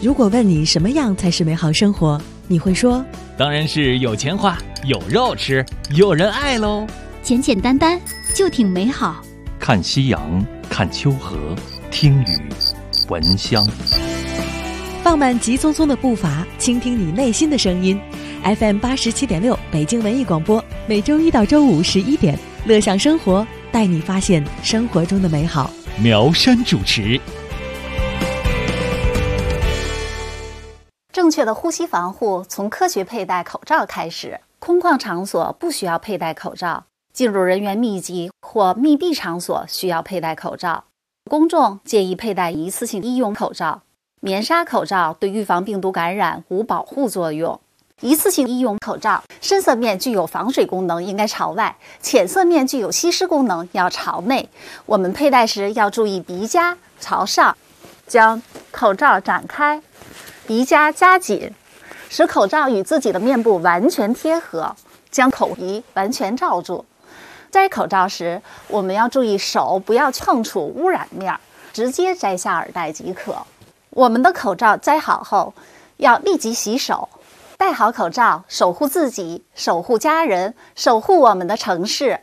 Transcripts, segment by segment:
如果问你什么样才是美好生活，你会说当然是有钱花，有肉吃，有人爱喽。 简简单单就挺美好。 看夕阳，看秋河，听雨，闻香。 放慢急匆匆的步伐，倾听你内心的声音。FM 87.6北京文艺广播，每周一到周五11点，乐享生活，带你发现生活中的美好。 苗山主持。 正确的呼吸防护从科学佩戴口罩开始。空旷场所不需要佩戴口罩，进入人员密集或密闭场所需要佩戴口罩。公众建议佩戴一次性医用口罩。棉纱口罩对预防病毒感染无保护作用。一次性医用口罩深色面具有防水功能，应该朝外；浅色面具有吸湿功能，要朝内。我们佩戴时要注意鼻夹朝上，将口罩展开，鼻夹夹紧，使口罩与自己的面部完全贴合，将口鼻完全罩住。摘口罩时，我们要注意手不要碰触污染面，直接摘下耳带即可。我们的口罩摘好后，要立即洗手。戴好口罩，守护自己，守护家人，守护我们的城市。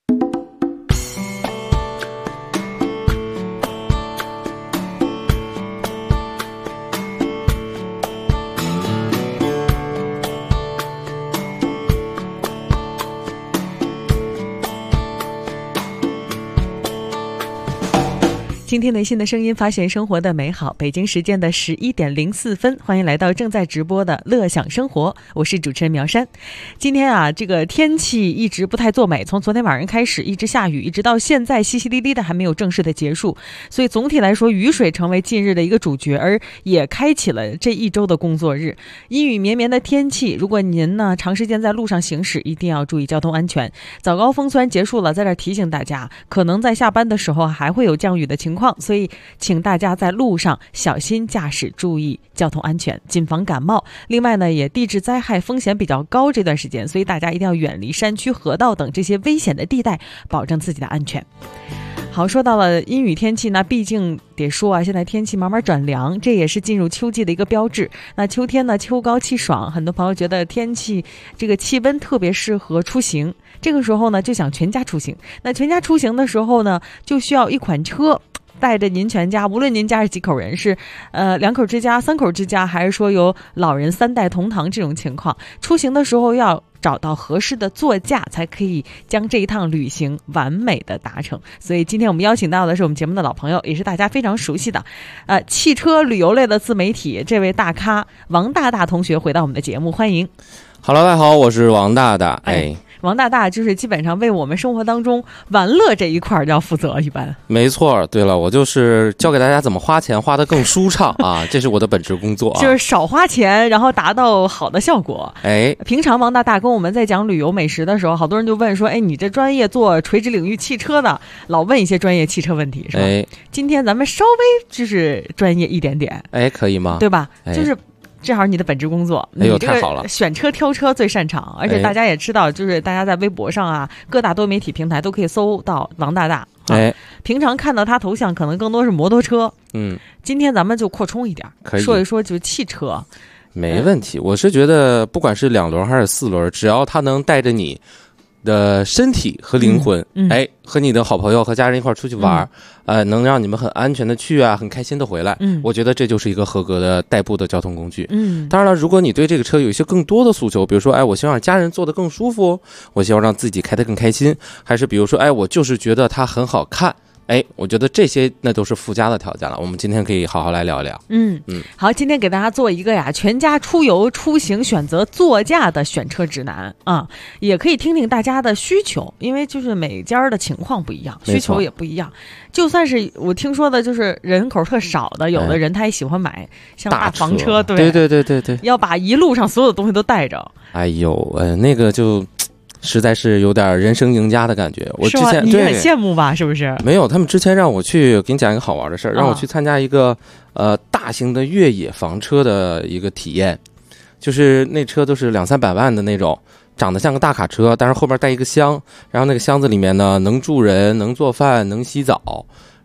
倾听内心的声音，发现生活的美好。北京时间的11点04分，欢迎来到正在直播的乐享生活，我是主持人苗山。今天啊，这个天气一直不太作美，从昨天晚上开始一直下雨，一直到现在淅淅沥沥的还没有正式的结束，所以总体来说雨水成为近日的一个主角，而也开启了这一周的工作日。阴雨绵绵的天气，如果您呢长时间在路上行驶，一定要注意交通安全。早高峰虽然结束了，在这儿提醒大家，可能在下班的时候还会有降雨的情况，所以请大家在路上小心驾驶，注意交通安全，谨防感冒。另外呢，也地质灾害风险比较高这段时间，所以大家一定要远离山区、河道等这些危险的地带，保证自己的安全。好，说到了阴雨天气呢，毕竟得说啊，现在天气慢慢转凉，这也是进入秋季的一个标志。那秋天呢，秋高气爽，很多朋友觉得天气这个气温特别适合出行，这个时候呢就想全家出行。那全家出行的时候呢，就需要一款车带着您全家，无论您家是几口人，是2口之家、3口之家，还是说有老人3代同堂这种情况，出行的时候要找到合适的座驾，才可以将这一趟旅行完美的达成。所以今天我们邀请到的是我们节目的老朋友，也是大家非常熟悉的汽车旅游类的自媒体，这位大咖王大大同学回到我们的节目，欢迎。 Hello， 大家好，我是王大大。 王大大就是基本上为我们生活当中玩乐这一块要负责，一般。 没错，对了，我就是教给大家怎么花钱花得更舒畅啊，这是我的本职工作啊， 就是少花钱，然后达到好的效果。平常王大大跟我们在讲旅游美食的时候，好多人就问说，你这专业做垂直领域汽车的，老问一些专业汽车问题，是吧？今天咱们稍微就是专业一点点， 可以吗？ 对吧？就是正好你的本职工作， 你太好了， 选车挑车最擅长，而且大家也知道，就是大家在微博上啊，各大多媒体平台都可以搜到王大大。平常看到他头像可能更多是摩托车，今天咱们就扩充一点，说一说就是汽车。 没问题，我是觉得不管是2轮还是4轮，只要它能带着你的身体和灵魂，和你的好朋友和家人一块出去玩，能让你们很安全的去啊，很开心的回来，我觉得这就是一个合格的代步的交通工具。当然了，如果你对这个车有一些更多的诉求，比如说我希望让家人坐得更舒服，我希望让自己开得更开心，还是比如说我就是觉得它很好看，我觉得这些那都是附加的条件了，我们今天可以好好来聊聊。 好，今天给大家做一个全家出游出行选择座驾的选车指南啊，也可以听听大家的需求，因为就是每家的情况不一样，需求也不一样。就算是我听说的，就是人口特少的，有的人他也喜欢买像大房车，对，要把一路上所有的东西都带着。 那个就实在是有点人生赢家的感觉。我之前你很羡慕吧？是不是？ 没有，他们之前让我去，给你讲一个好玩的事儿，让我去参加一个大型的越野房车的一个体验，就是那车都是200-300万的那种，长得像个大卡车，但是后边带一个箱，然后那个箱子里面呢能住人，能做饭，能洗澡。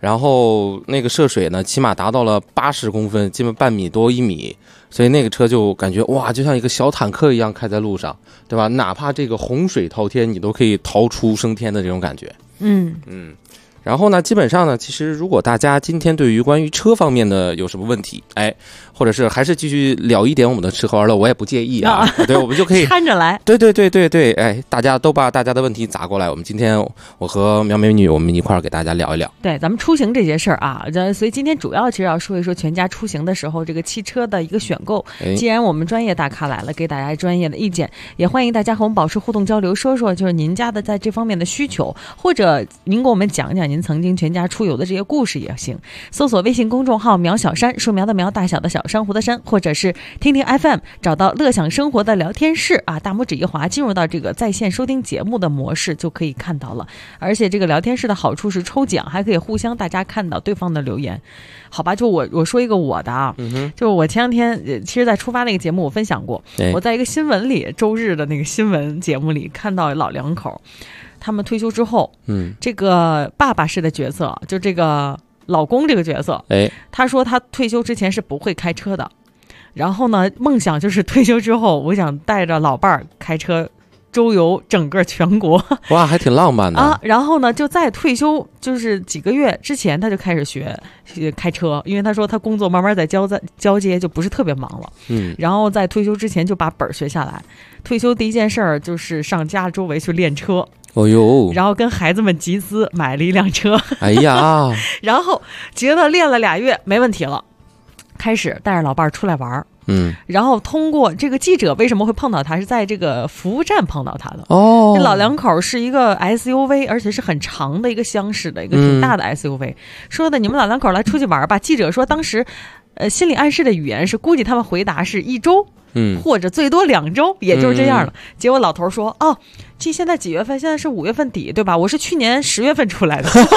然后那个涉水呢，起码达到了80公分，基本半米多1米，所以那个车就感觉哇，就像一个小坦克一样开在路上，对吧？哪怕这个洪水滔天，你都可以逃出升天的这种感觉。然后呢，基本上呢，其实如果大家今天对于关于车方面的有什么问题，或者是还是继续聊一点我们的吃喝玩乐，我也不介意啊。对，我们就可以掺着来。 对，大家都把大家的问题砸过来，我们今天我和苗美女我们一块儿给大家聊一聊。 对，咱们出行这些事儿啊，所以今天主要其实要说一说全家出行的时候这个汽车的一个选购。既然我们专业大咖来了，给大家专业的意见，也欢迎大家和我们保持互动交流，说说就是您家的在这方面的需求，或者您给我们讲讲您曾经全家出游的这些故事也行。搜索微信公众号苗小山，树苗的苗，大小的小，珊瑚的珊，或者是听听 FM， 找到乐享生活的聊天室啊，大拇指一滑进入到这个在线收听节目的模式就可以看到了。而且这个聊天室的好处是抽奖，还可以互相大家看到对方的留言。好吧，就我说一个我的啊，就是我前两天其实在出发那个节目我分享过，我在一个新闻里周日的那个新闻节目里看到老两口，他们退休之后，这个爸爸式的角色，就这个老公这个角色，他说他退休之前是不会开车的，然后呢，梦想就是退休之后，我想带着老伴儿开车周游整个全国。 哇，还挺浪漫的啊！然后呢，就在退休就是几个月之前，他就开始学开车，因为他说他工作慢慢在交接，就不是特别忙了。然后在退休之前就把本学下来。退休第一件事儿就是上家周围去练车。 哦呦！ 然后跟孩子们集资买了一辆车。 哎呀！ 然后觉得练了2月没问题了，开始带着老伴儿出来玩。然后通过这个记者为什么会碰到他，是在这个服务站碰到他的。这老两口是一个 SUV， 而且是很长的一个厢式的一个挺大的 SUV。说的你们老两口来出去玩吧。记者说当时心理暗示的语言是估计他们回答是1周。或者最多2周，也就是这样了。结果老头说：“哦，这现在几月份？现在是5月份底，对吧？我是去年10月份出来的。”记者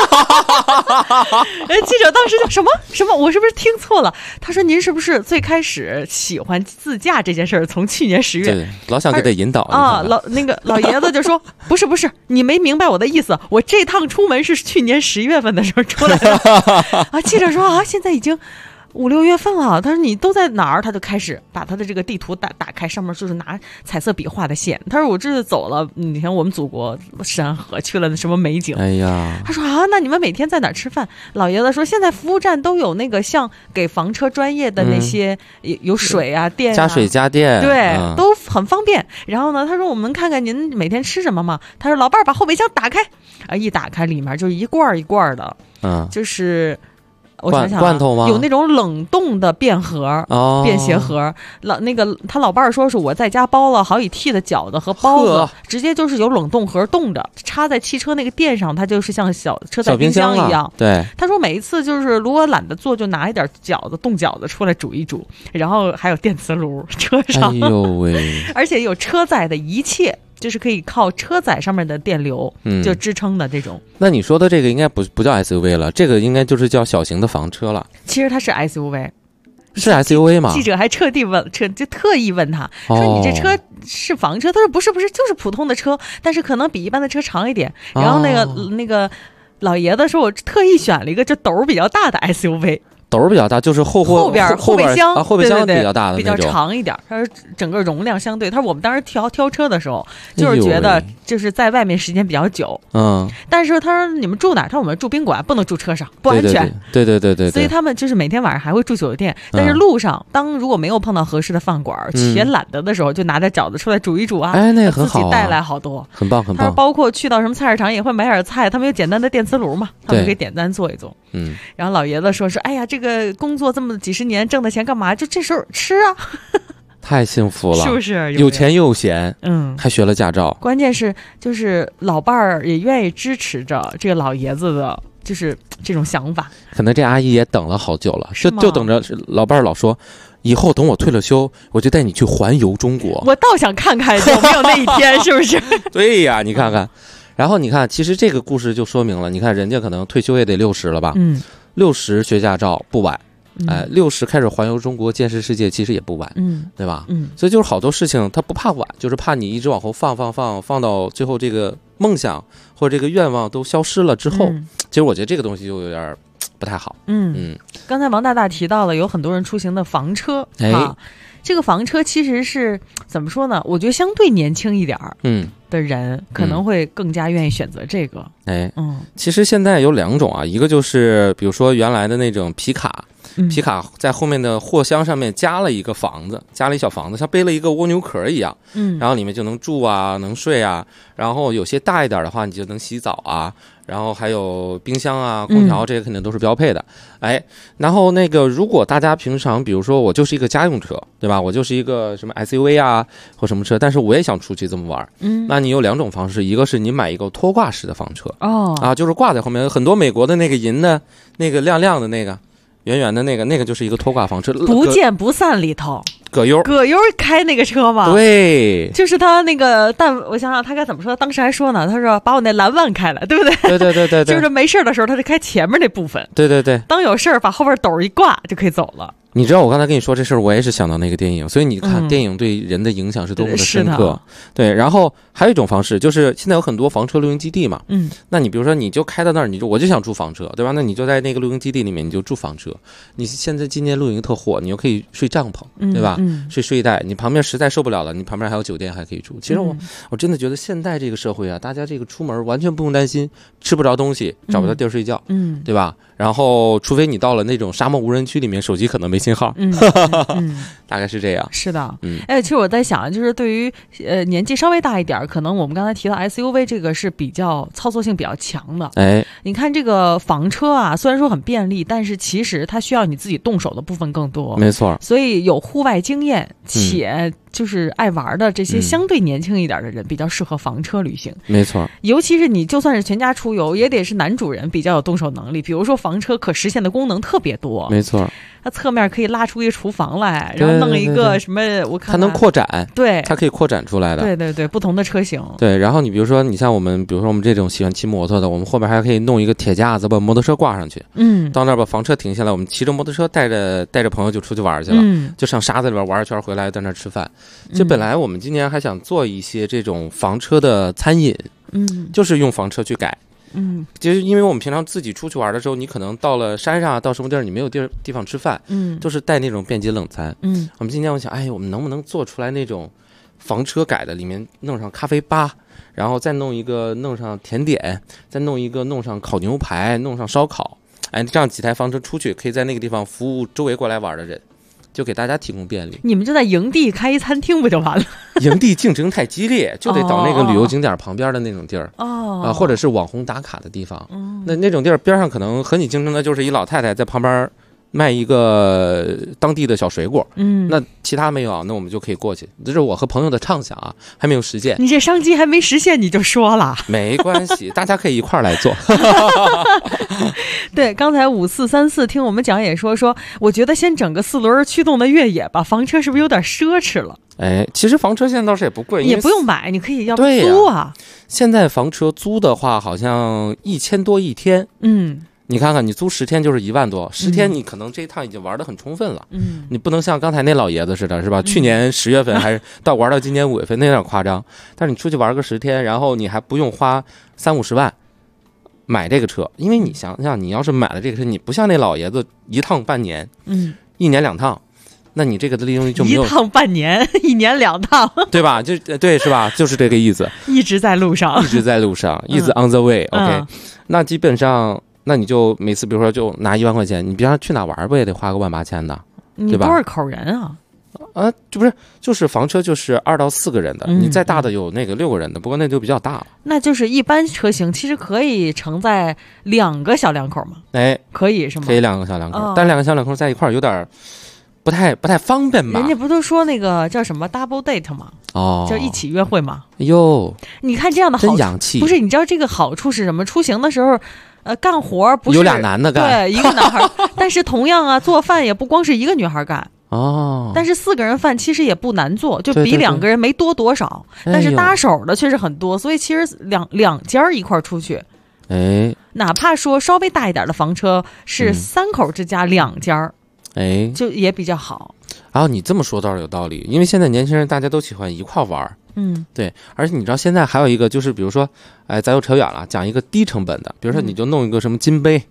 当时就什么？我是不是听错了？他说：“您是不是最开始喜欢自驾这件事儿，从去年10月？” 对，老想给他引导啊。老爷子就说：“不是，你没明白我的意思。我这趟出门是去年10月份的时候出来的。”啊，记者说：“啊，现在已经5、6月份了。”他说你都在哪儿？他就开始把他的这个地图打开，上面就是拿彩色笔画的线。他说我这是走了，你看我们祖国山河，去了什么美景。 哎呀， 他说啊，那你们每天在哪儿吃饭？老爷子说现在服务站都有那个像给房车专业的那些，有水啊电啊， 加水加电， 对，都很方便。然后呢，他说我们看看您每天吃什么嘛。他说老伴儿把后备箱打开啊，一打开里面就是一罐一罐的，就是我想想、 罐头吗？ 有那种冷冻的便盒、便携盒。他老伴儿说是我在家包了好几屉的饺子和包子，直接就是有冷冻盒冻着，插在汽车那个垫上，它就是像小车载冰箱一样。 对， 他说每一次就是如果懒得做，就拿一点冻饺子出来煮一煮，然后还有电磁炉车上， 哎呦喂， 而且有车载的一切。就是可以靠车载上面的电流就支撑的这种。 那你说的这个应该不叫 SUV 了，这个应该就是叫小型的房车了。 其实它是 SUV， 是 SUV 吗？ 记者还特意问他说：“你这车是房车？”他说：“不是，就是普通的车，但是可能比一般的车长一点。”然后那个老爷子说：“我特意选了一个这斗比较大的 SUV。” 斗比较大，就是后备箱啊， 后备箱比较大的那种， 比较长一点。他说整个容量相对，他说我们当时挑车的时候，就是觉得就是在外面时间比较久，但是他说你们住哪儿？他说我们住宾馆，不能住车上，不安全。 对。 所以他们就是每天晚上还会住酒店，但是路上如果没有碰到合适的饭馆，嫌懒得的时候，就拿点饺子出来煮一煮啊， 哎，那个很好， 自己带来好多， 很棒。 他说包括去到什么菜市场也会买点菜，他们有简单的电磁炉嘛，他们可以简单做一做。然后老爷子说哎呀，这个工作这么几十年挣的钱干嘛？就这时候吃啊， 太幸福了， 是不是？ 有钱又有闲，还学了驾照。 关键是就是老伴儿也愿意支持着这个老爷子的，就是这种想法。 可能这阿姨也等了好久了，就等着老伴儿老说，以后等我退了休，我就带你去环游中国。 我倒想看看有没有那一天，是不是？ 对呀，你看看。然后你看，其实这个故事就说明了，你看人家可能退休也得60了吧？60学驾照不晚。60开始环游中国见识世界其实也不晚，对吧？所以就是好多事情它不怕晚，就是怕你一直往后放到最后这个梦想或者这个愿望都消失了之后，其实我觉得这个东西就有点不太好。 刚才王大大提到了有很多人出行的房车这个房车其实是怎么说呢？我觉得相对年轻一点的人可能会更加愿意选择这个。 其实现在有2种啊，一个就是比如说原来的那种皮卡，皮卡在后面的货箱上面加了一个房子，加了一小房子，像背了一个蜗牛壳一样，然后里面就能住啊，能睡啊，然后有些大一点的话，你就能洗澡啊，然后还有冰箱啊、空调，这些肯定都是标配的。然后那个如果大家平常比如说我就是一个家用车，对吧？我就是一个什么 SUV 啊或什么车，但是我也想出去这么玩，那你有2种方式，一个是你买一个拖挂式的房车，就是挂在后面，很多美国的那个银的那个亮亮的那个圆圆的那个就是一个拖挂房车， 不见不散里头葛优开那个车吗？ 对， 就是他那个，但我想想他该怎么说，当时还说呢，他说把我那蓝万开了，对不对？ 对就是没事的时候他就开前面那部分， 对， 当有事把后边斗一挂就可以走了。 你知道我刚才跟你说这事儿，我也是想到那个电影，所以你看电影对人的影响是多么的深刻。对，然后还有一种方式，就是现在有很多房车露营基地嘛，那你比如说你就开到那儿，我就想住房车，对吧？那你就在那个露营基地里面，你就住房车。你现在今年露营特火，你又可以睡帐篷，对吧？睡睡袋，你旁边实在受不了了，你旁边还有酒店还可以住。其实我真的觉得现在这个社会啊，大家这个出门完全不用担心吃不着东西，找不到地儿睡觉，对吧？然后除非你到了那种沙漠无人区里面，手机可能没信号，大概是这样。 是的，其实我在想，就是对于年纪稍微大一点，可能我们刚才提到 SUV 这个是比较操作性比较强的。你看这个房车啊，虽然说很便利，但是其实它需要你自己动手的部分更多。 没错， 所以有户外经验且就是爱玩的这些相对年轻一点的人，比较适合房车旅行。 没错， 尤其是你就算是全家出游，也得是男主人比较有动手能力。比如说房车可实现的功能特别多。 没错， 它侧面可以拉出一个厨房来，然后弄一个什么，我看它能扩展， 对， 它可以扩展出来的。 对，不同的车型。 对，然后你比如说，你像我们，比如说我们这种喜欢骑摩托的，我们后边还可以弄一个铁架子，把摩托车挂上去。到那儿把房车停下来，我们骑着摩托车带着朋友就出去玩去了，就上沙子里边玩一圈回来，在那儿吃饭。就本来我们今年还想做一些这种房车的餐饮，就是用房车去改。就是因为我们平常自己出去玩的时候，你可能到了山上，到什么地儿你没有地方吃饭，就是带那种便捷冷餐。我们今天我想，我们能不能做出来那种房车改的，里面弄上咖啡吧，然后再弄上甜点，再弄上烤牛排，弄上烧烤，这样几台房车出去，可以在那个地方服务周围过来玩的人，就给大家提供便利。 你们就在营地开一餐厅不就完了？ 营地竞争太激烈，就得找那个旅游景点旁边的那种地儿，或者是网红打卡的地方。那种地儿边上可能和你竞争的就是一老太太在旁边卖一个当地的小水果，那其他没有，那我们就可以过去。这是我和朋友的畅想啊，还没有实践。 你这商机还没实现你就说了， 没关系，大家可以一块儿来做。 对，刚才5434听我们讲也说，我觉得先整个4轮驱动的越野吧，房车是不是有点奢侈了？ 其实房车现在倒是也不贵， 也不用买，你可以要不租啊。 现在房车租的话，好像1000多一天。你看看，你租10天就是1万多，10天你可能这一趟已经玩得很充分了。你不能像刚才那老爷子似的，是吧？去年10月份还是玩到今年5月份，那有点夸张。但是你出去玩个10天，然后你还不用花30-50万买这个车，因为你想想，你要是买了这个车，你不像那老爷子一趟半年，1年2趟。那你这个的利用率就没有一趟半年，1年2趟， 对吧？就对，是吧？就是这个意思， 一直在路上， 一直 on the way。OK，那基本上，那你就每次比如说就拿1万块钱，你比方说去哪玩不也得花个18000的，对吧？ 你多少口人啊？ 就是房车就是2到4个人的，你再大的有那个6个人的，不过那就比较大了。 那就是一般车型其实可以承载2个小两口嘛？可以是吗？ 可以2个小两口，但2个小两口在一块儿有点不太方便吧？ 人家不都说那个叫什么 double date 吗？就一起约会嘛。 你看这样的好处， 真洋气。 不是，你知道这个好处是什么？出行的时候，干活不是有俩男的干， 对，一个男孩。但是同样啊，做饭也不光是一个女孩干。但是4个人饭其实也不难做，就比2个人没多多少。但是搭手的确实很多，所以其实两家一块出去，哪怕说稍微大一点的房车是3口之家2家。就也比较好。 然后你这么说倒是有道理，因为现在年轻人大家都喜欢一块玩。对，而且你知道现在还有一个就是，比如说，咱又扯远了，讲一个低成本的，比如说你就弄一个什么金杯，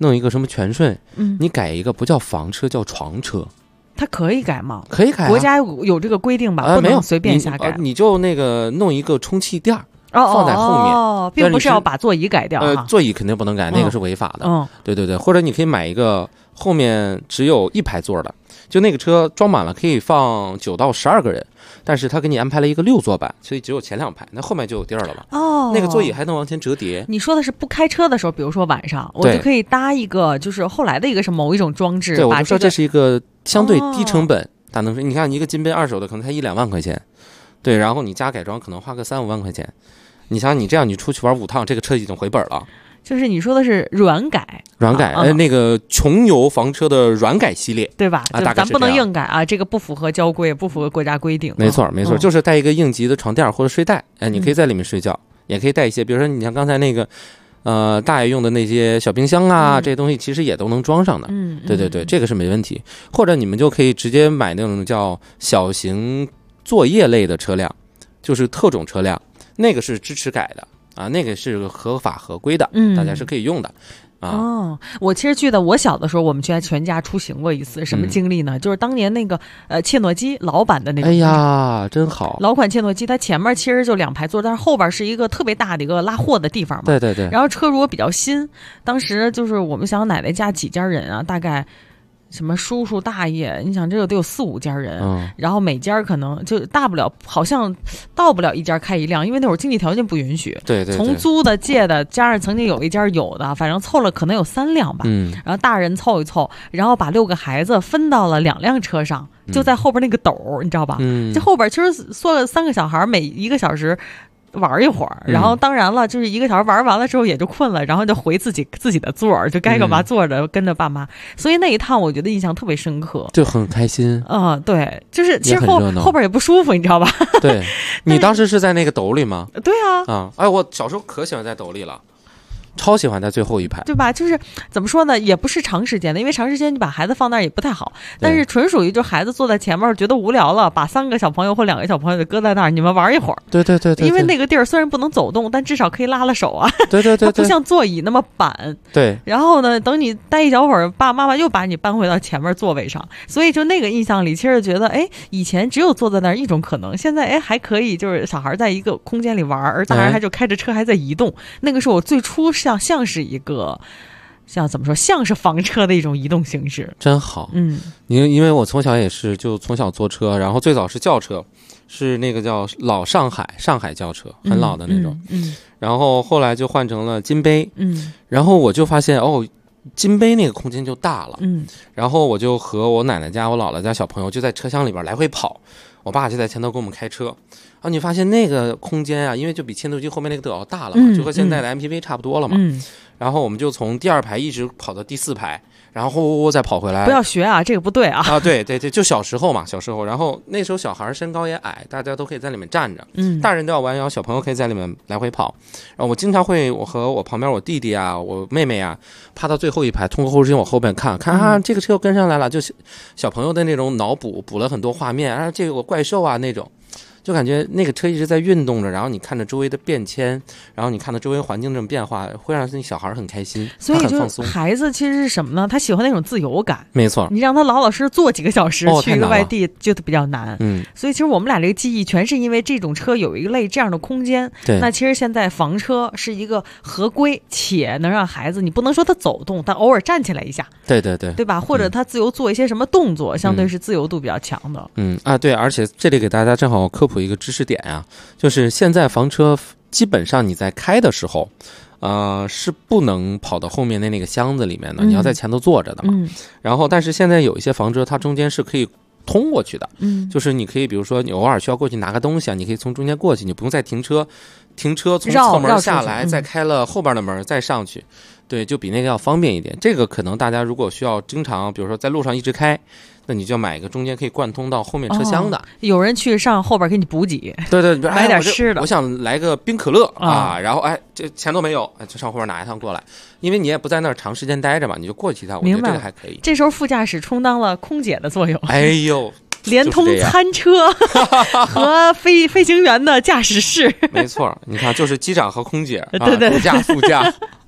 弄一个什么全顺，你改一个不叫房车，叫床车。 它可以改吗？ 可以改、啊， 国家有这个规定吧？不能随便瞎改。 你就那个弄一个充气垫放在后面， 并不是要把座椅改掉。 座椅肯定不能改，那个是违法的。对对对，或者你可以买一个后面只有1排座的，就那个车装满了可以放9到12个人，但是他给你安排了一个6座版，所以只有前2排，那后面就有地儿了嘛。那个座椅还能往前折叠。 你说的是不开车的时候，比如说晚上，我就可以搭一个，就是后来的一个什么某一种装置。 对，我就说这是一个相对低成本大能。你看一个金杯2手的可能才1-2万块钱，对，然后你加改装可能花个3-5万块钱。你想你这样你出去玩5趟，这个车已经回本了。 就是你说的是软改， 那个穷游房车的软改系列， 对吧？咱不能硬改啊，这个不符合交规，不符合国家规定。 没错，就是带一个应急的床垫或者睡袋，你可以在里面睡觉，也可以带一些，比如说你像刚才那个，大爷用的那些小冰箱啊，这些东西其实也都能装上的。对对对，这个是没问题。或者你们就可以直接买那种叫小型作业类的车辆，就是特种车辆。那个是支持改的啊，那个是合法合规的，大家是可以用的啊。 我其实记得我小的时候，我们全家出行过一次，什么经历呢？就是当年那个切诺基老版的那种， 哎呀，真好， 老款切诺基，它前面其实就2排座，但是后边是一个特别大的一个拉货的地方嘛。 对对对。 然后车如果比较新，当时就是我们想奶奶家几家人啊，大概。什么叔叔大爷，你想这个得有4-5家人，然后每家可能就大不了，好像到不了一家开一辆，因为那会儿经济条件不允许。 对对对， 从租的借的加上曾经有一家有的，反正凑了可能有3辆吧。然后大人凑一凑，然后把6个孩子分到了2辆车上，就在后边那个斗，你知道吧？这后边其实坐了3个小孩，每1个小时。玩一会儿，然后当然了，就是1个小时玩完了之后也就困了，然后就回自己的座，就该干嘛坐着，跟着爸妈。所以那一趟我觉得印象特别深刻， 就很开心。 对，就是其实后边也不舒服，你知道吧？ 对，你当时是在那个斗里吗？ 对啊。 我小时候可喜欢在斗里了。超喜欢在最后一排， 对吧？就是怎么说呢，也不是长时间的，因为长时间你把孩子放那儿也不太好，但是纯属于就孩子坐在前面觉得无聊了，把3个小朋友或2个小朋友就搁在那儿，你们玩一会儿。 对对对对， 因为那个地儿虽然不能走动，但至少可以拉拉手啊。 对对对， 它不像座椅那么板。 对。 然后呢，等你待一小会儿，爸爸妈妈又把你搬回到前面座位上，所以就那个印象里，其实觉得以前只有坐在那儿一种可能，现在还可以，就是小孩在一个空间里玩，而大人还就开着车还在移动。那个是我最初像是一个像怎么说，像是房车的一种移动形式， 真好。因为我从小也是，就从小坐车，然后最早是轿车，是那个叫老上海轿车，很老的那种。然后后来就换成了金杯。然后我就发现金杯那个空间就大了。然后我就和我奶奶家、我姥姥家小朋友就在车厢里边来回跑，我爸就在前头给我们开车。然后你发现那个空间啊，因为就比切诺基后面那个都要大了嘛，就和现在的 MPV 差不多了嘛。然后我们就从第2排一直跑到第4排，然后呼再跑回来。 不要学啊，这个不对啊！ 对对对，就小时候嘛，然后那时候小孩身高也矮，大家都可以在里面站着，大人都要弯腰，小朋友可以在里面来回跑。然后我经常会，我和我旁边我弟弟啊，我妹妹啊，趴到最后一排，通过后视镜往后边看啊，这个车又跟上来了，就小朋友的那种脑补了很多画面啊，这个怪兽啊那种。就感觉那个车一直在运动着，然后你看着周围的变迁，然后你看到周围环境这种变化，会让那小孩很开心， 所以他很放松。 孩子其实是什么呢？他喜欢那种自由感。 没错， 你让他老实坐几个小时去一个外地就比较难。所以其实我们俩这个记忆全是因为这种车有一类这样的空间。 对， 那其实现在房车是一个合规且能让孩子，你不能说他走动，但偶尔站起来一下。 对对对， 对吧？或者他自由做一些什么动作，相对是自由度比较强的。 对，而且这里给大家正好科普一个知识点啊，就是现在房车基本上你在开的时候，是不能跑到后面的那个箱子里面的，你要在前头坐着的嘛。然后，但是现在有一些房车，它中间是可以通过去的。就是你可以，比如说你偶尔需要过去拿个东西啊，你可以从中间过去，你不用再停车从侧门下来，再开了后边的门再上去。对，就比那个要方便一点。这个可能大家如果需要经常，比如说在路上一直开，那你就买一个中间可以贯通到后面车厢的。 有人去上后边给你补给， 对， 买点吃的。 我想来个冰可乐啊，然后这钱都没有，就上后边拿一趟过来，因为你也不在那儿长时间待着嘛，你就过去一趟。我觉得这个还可以。 这时候副驾驶充当了空姐的作用。 哎呦。 连通餐车和飞行员的驾驶室。 没错，你看，就是机长和空姐， 对， 主驾副驾。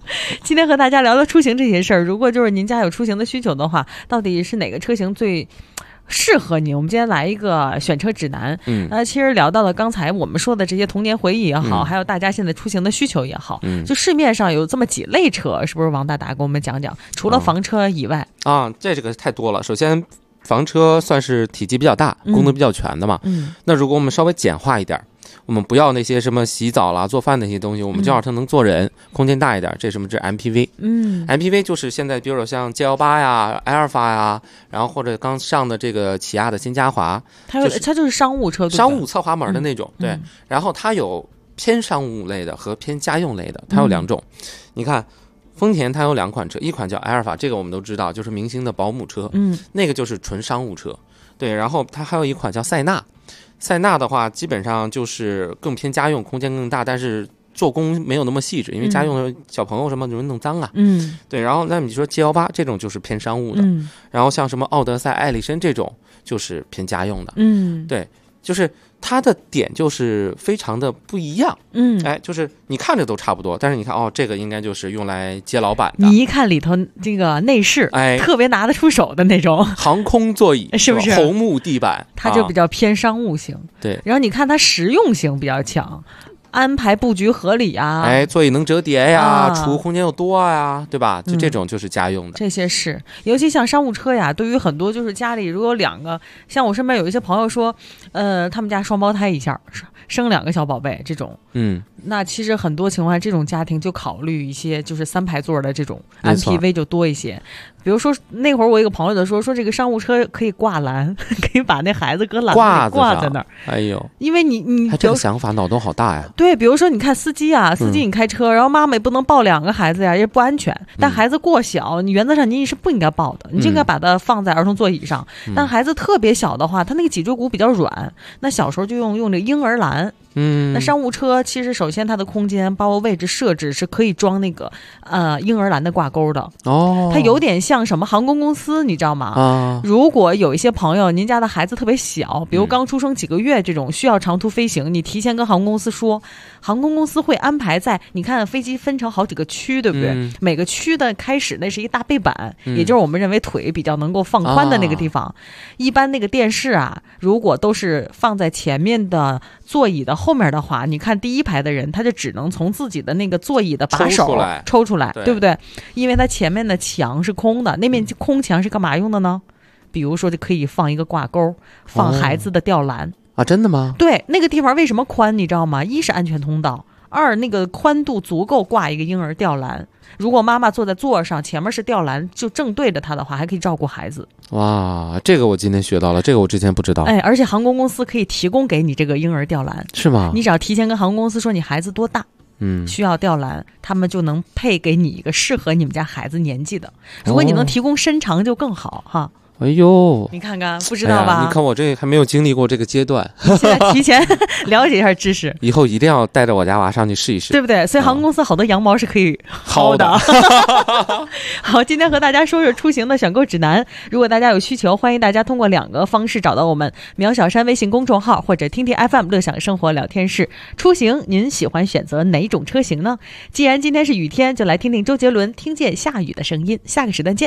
今天和大家聊聊出行这些事儿，如果就是您家有出行的需求的话，到底是哪个车型最适合你？我们今天来一个选车指南。其实聊到了刚才我们说的这些童年回忆也好，还有大家现在出行的需求也好，就市面上有这么几类车，是不是王大大给我们讲讲？除了房车以外这个太多了。首先房车算是体积比较大，功能比较全的嘛。那如果我们稍微简化一点，我们不要那些什么洗澡啦、做饭那些东西，我们就要它能坐人，空间大一点。这什么？这 MPV。MPV 就是现在，比如说像 G18呀、埃尔法呀，然后或者刚上的这个起亚的新嘉华，它就是商务车， 商务侧滑门的那种。对，然后它有偏商务类的和偏家用类的，它有两种。你看，丰田它有两款车，一款叫埃尔法，这个我们都知道，就是明星的保姆车，那个就是纯商务车。对，然后它还有一款叫塞纳。塞纳的话，基本上就是更偏家用，空间更大，但是做工没有那么细致，因为家用的小朋友什么容易弄脏啊。对。然后那你说 G18 这种就是偏商务的，然后像什么奥德赛、艾力绅这种就是偏家用的。对，就是它的点就是非常的不一样。就是你看着都差不多，但是你看这个应该就是用来接老板的。 你一看里头这个内饰，特别拿得出手的那种航空座椅，是不是红木地板？ 它就比较偏商务型。 对， 然后你看它实用性比较强。安排布局合理啊， 座椅能折叠呀，储物空间又多呀，对吧？就这种就是家用的。 这些是，尤其像商务车呀，对于很多就是家里如果有两个，像我身边有一些朋友说，他们家双胞胎一下生2个小宝贝这种，那其实很多情况下这种家庭就考虑一些就是3排座的这种 MPV 就多一些。比如说那会儿我一个朋友就说这个商务车可以挂篮，可以把那孩子搁篮子挂在那儿。 哎呦， 因为你还这个想法脑洞好大呀。 对，比如说你看司机你开车，然后妈妈也不能抱2个孩子呀，也不安全。但孩子过小，你原则上你是不应该抱的，你就应该把它放在儿童座椅上。但孩子特别小的话，他那个脊椎骨比较软，那小时候就用这婴儿篮。那商务车其实首先它的空间包括位置设置是可以装那个婴儿篮的挂钩的。它有点像什么航空公司，你知道吗？如果有一些朋友您家的孩子特别小，比如刚出生几个月这种需要长途飞行，你提前跟航空公司说，航空公司会安排在你看飞机分成好几个区，对不对？每个区的开始那是一大背板，也就是我们认为腿比较能够放宽的那个地方。一般那个电视如果都是放在前面的座椅的后面的话，你看第一排的人他就只能从自己的那个座椅的把手抽出来，对不对？因为他前面的墙是空的，那面空墙是干嘛用的呢？比如说就可以放一个挂钩，放孩子的吊篮。 真的吗？ 对，那个地方为什么宽你知道吗？一是安全通道，2那个宽度足够挂一个婴儿吊篮。如果妈妈坐在座上，前面是吊篮，就正对着她的话，还可以照顾孩子。 哇，这个我今天学到了，这个我之前不知道。 而且航空公司可以提供给你这个婴儿吊篮，是吗？你只要提前跟航空公司说你孩子多大，需要吊篮，他们就能配给你一个适合你们家孩子年纪的。如果你能提供身长就更好哈。 哎呦， 你看看，不知道吧？ 你看我这还没有经历过这个阶段， 现在提前了解一下知识， 以后一定要带着我家娃上去试一试， 对不对？所以航空公司好多羊毛是可以薅的。好，今天和大家说说出行的选购指南。如果大家有需求，欢迎大家通过2个方式找到我们：苗小山微信公众号或者听听 FM 乐享生活聊天室。出行您喜欢选择哪种车型呢？既然今天是雨天，就来听听周杰伦《听见下雨的声音》。下个时段见。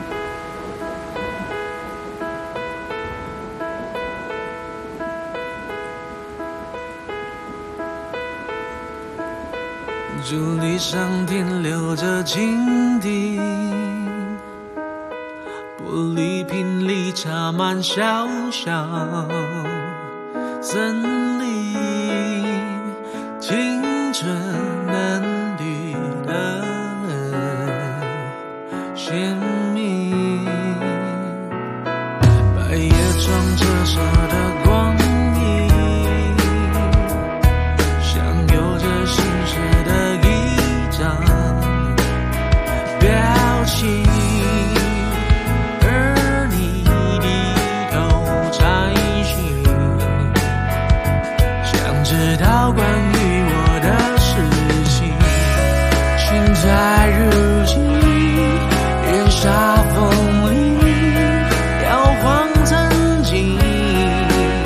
竹篱上停留着蜻蜓，玻璃瓶里插满小小森林，青春嫩绿的鲜明，白叶窗折射的光影，像有着心事的一张表情，而你低头摘星，想知道关于我的事情，请在日记烟沙风里摇晃曾经，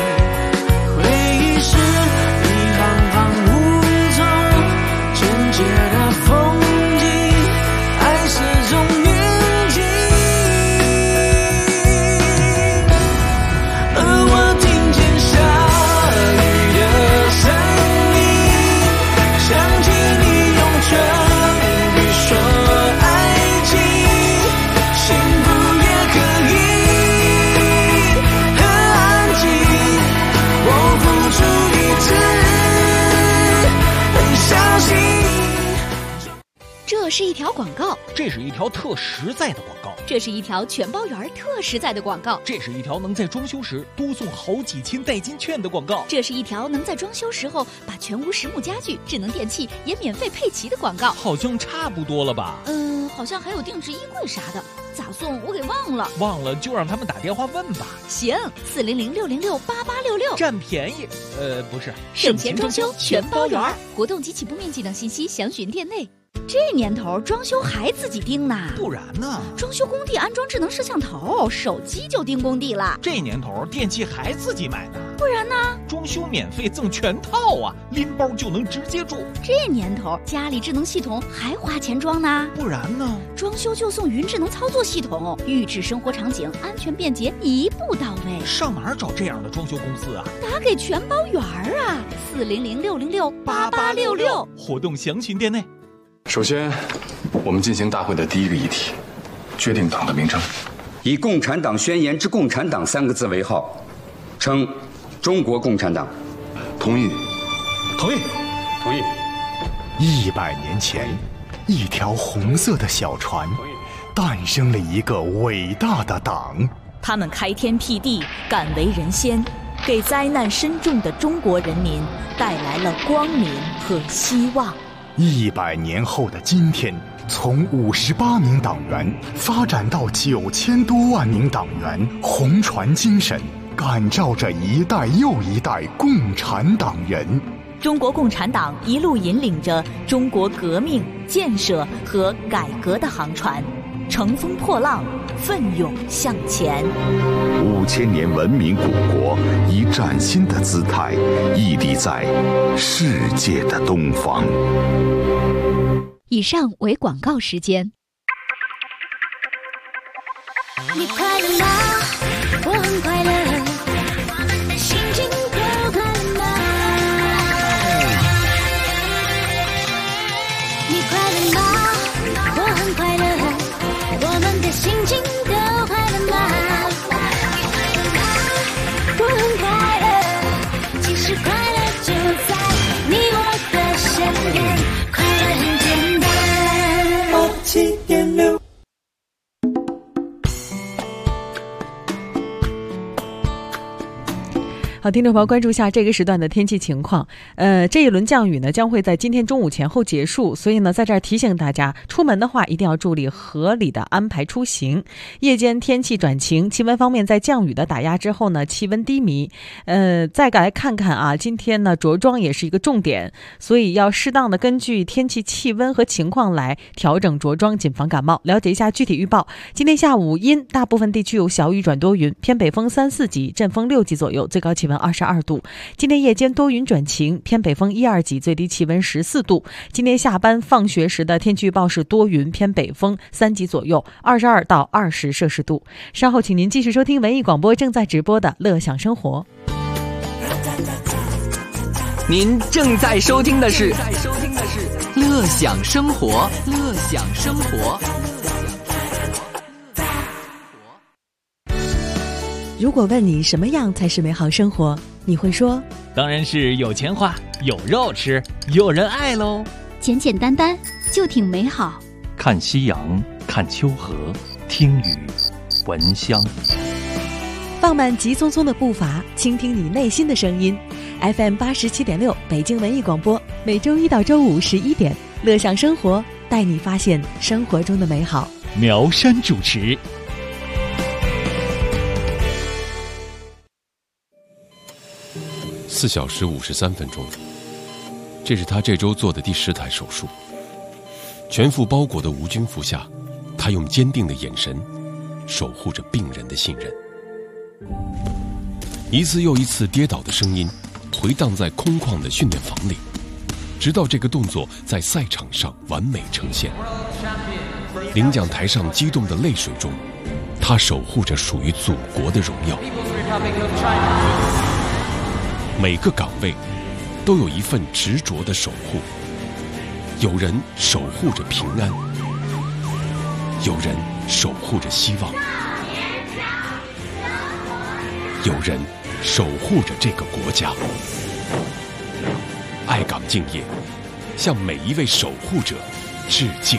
这是一条广告， 这是一条特实在的广告， 这是一条全包圆特实在的广告， 这是一条能在装修时多送好几千代金券的广告， 这是一条能在装修时候把全屋实木家具、智能电器也免费配齐的广告。 好像差不多了吧？ 好像还有定制衣柜啥的，咋送我给忘了。 忘了就让他们打电话问吧。 行，400-606-8866， 占便宜。不是， 省钱装修全包圆，活动及起步面积等信息详询店内。这年头装修还自己盯呢？ 不然呢？ 装修工地安装智能摄像头，手机就盯工地了。 这年头电器还自己买呢？ 不然呢？ 装修免费赠全套啊，拎包就能直接住。 这年头家里智能系统还花钱装呢？ 不然呢？ 装修就送云智能操作系统，预制生活场景，安全便捷，一步到位。 上哪儿找这样的装修公司啊？ 打给全包圆啊，400-606-8866， 活动详询店内。 首先，我们进行大会的第一个议题，决定党的名称， 以《共产党宣言》之“共产党”3个字为号，称中国共产党。 同意。 同意。同意。 100年前，一条红色的小船，诞生了一个伟大的党。 他们开天辟地，敢为人先，给灾难深重的中国人民带来了光明和希望。 100年后的今天，从58名党员发展到9000多万名党员，红船精神感召着一代又一代共产党人。 中国共产党一路引领着中国革命、建设和改革的航船，乘风破浪，奋勇向前。 5000年文明古国以崭新的姿态屹立在世界的东方。 以上为广告时间。 你快乐吗？我很快乐，心情都快乐吗？你快乐吗？我很快乐，我们的心情都快乐吗？我很快乐，其实快乐就在你我的身边，快乐很简单。87.6 好，听众朋友，关注一下这个时段的天气情况。这一轮降雨呢，将会在今天中午前后结束，所以呢，在这儿提醒大家，出门的话一定要注意合理的安排出行。夜间天气转晴，气温方面在降雨的打压之后呢，气温低迷。再来看看啊，今天呢着装也是一个重点，所以要适当的根据天气、气温和情况来调整着装，谨防感冒。了解一下具体预报。今天下午阴，大部分地区有小雨转多云，偏北风3、4级，阵风6级左右，最高气温22度。今天夜间多云转晴，偏北风1、2级，最低气温14度。今天下班放学时的天气预报是多云，偏北风3级左右，22到20摄氏度。稍后请您继续收听文艺广播正在直播的乐享生活。 您正在收听的是乐享生活，乐享生活。 如果问你什么样才是美好生活，你会说当然是有钱花，有肉吃，有人爱喽。 简简单单就挺美好。 看夕阳，看秋荷，听雨，闻香。 放慢急匆匆的步伐，倾听你内心的声音。FM 87.6北京文艺广播，每周一到周五11点，乐享生活，带你发现生活中的美好。 苗山主持。 4小时53分钟，这是他这周做的第10台手术。全副包裹的无菌服下，他用坚定的眼神守护着病人的信任。一次又一次跌倒的声音回荡在空旷的训练房里，直到这个动作在赛场上完美呈现。领奖台上激动的泪水中，他守护着属于祖国的荣耀。每个岗位都有一份执着的守护，有人守护着平安，有人守护着希望，有人守护着这个国家。爱岗敬业，向每一位守护者致敬。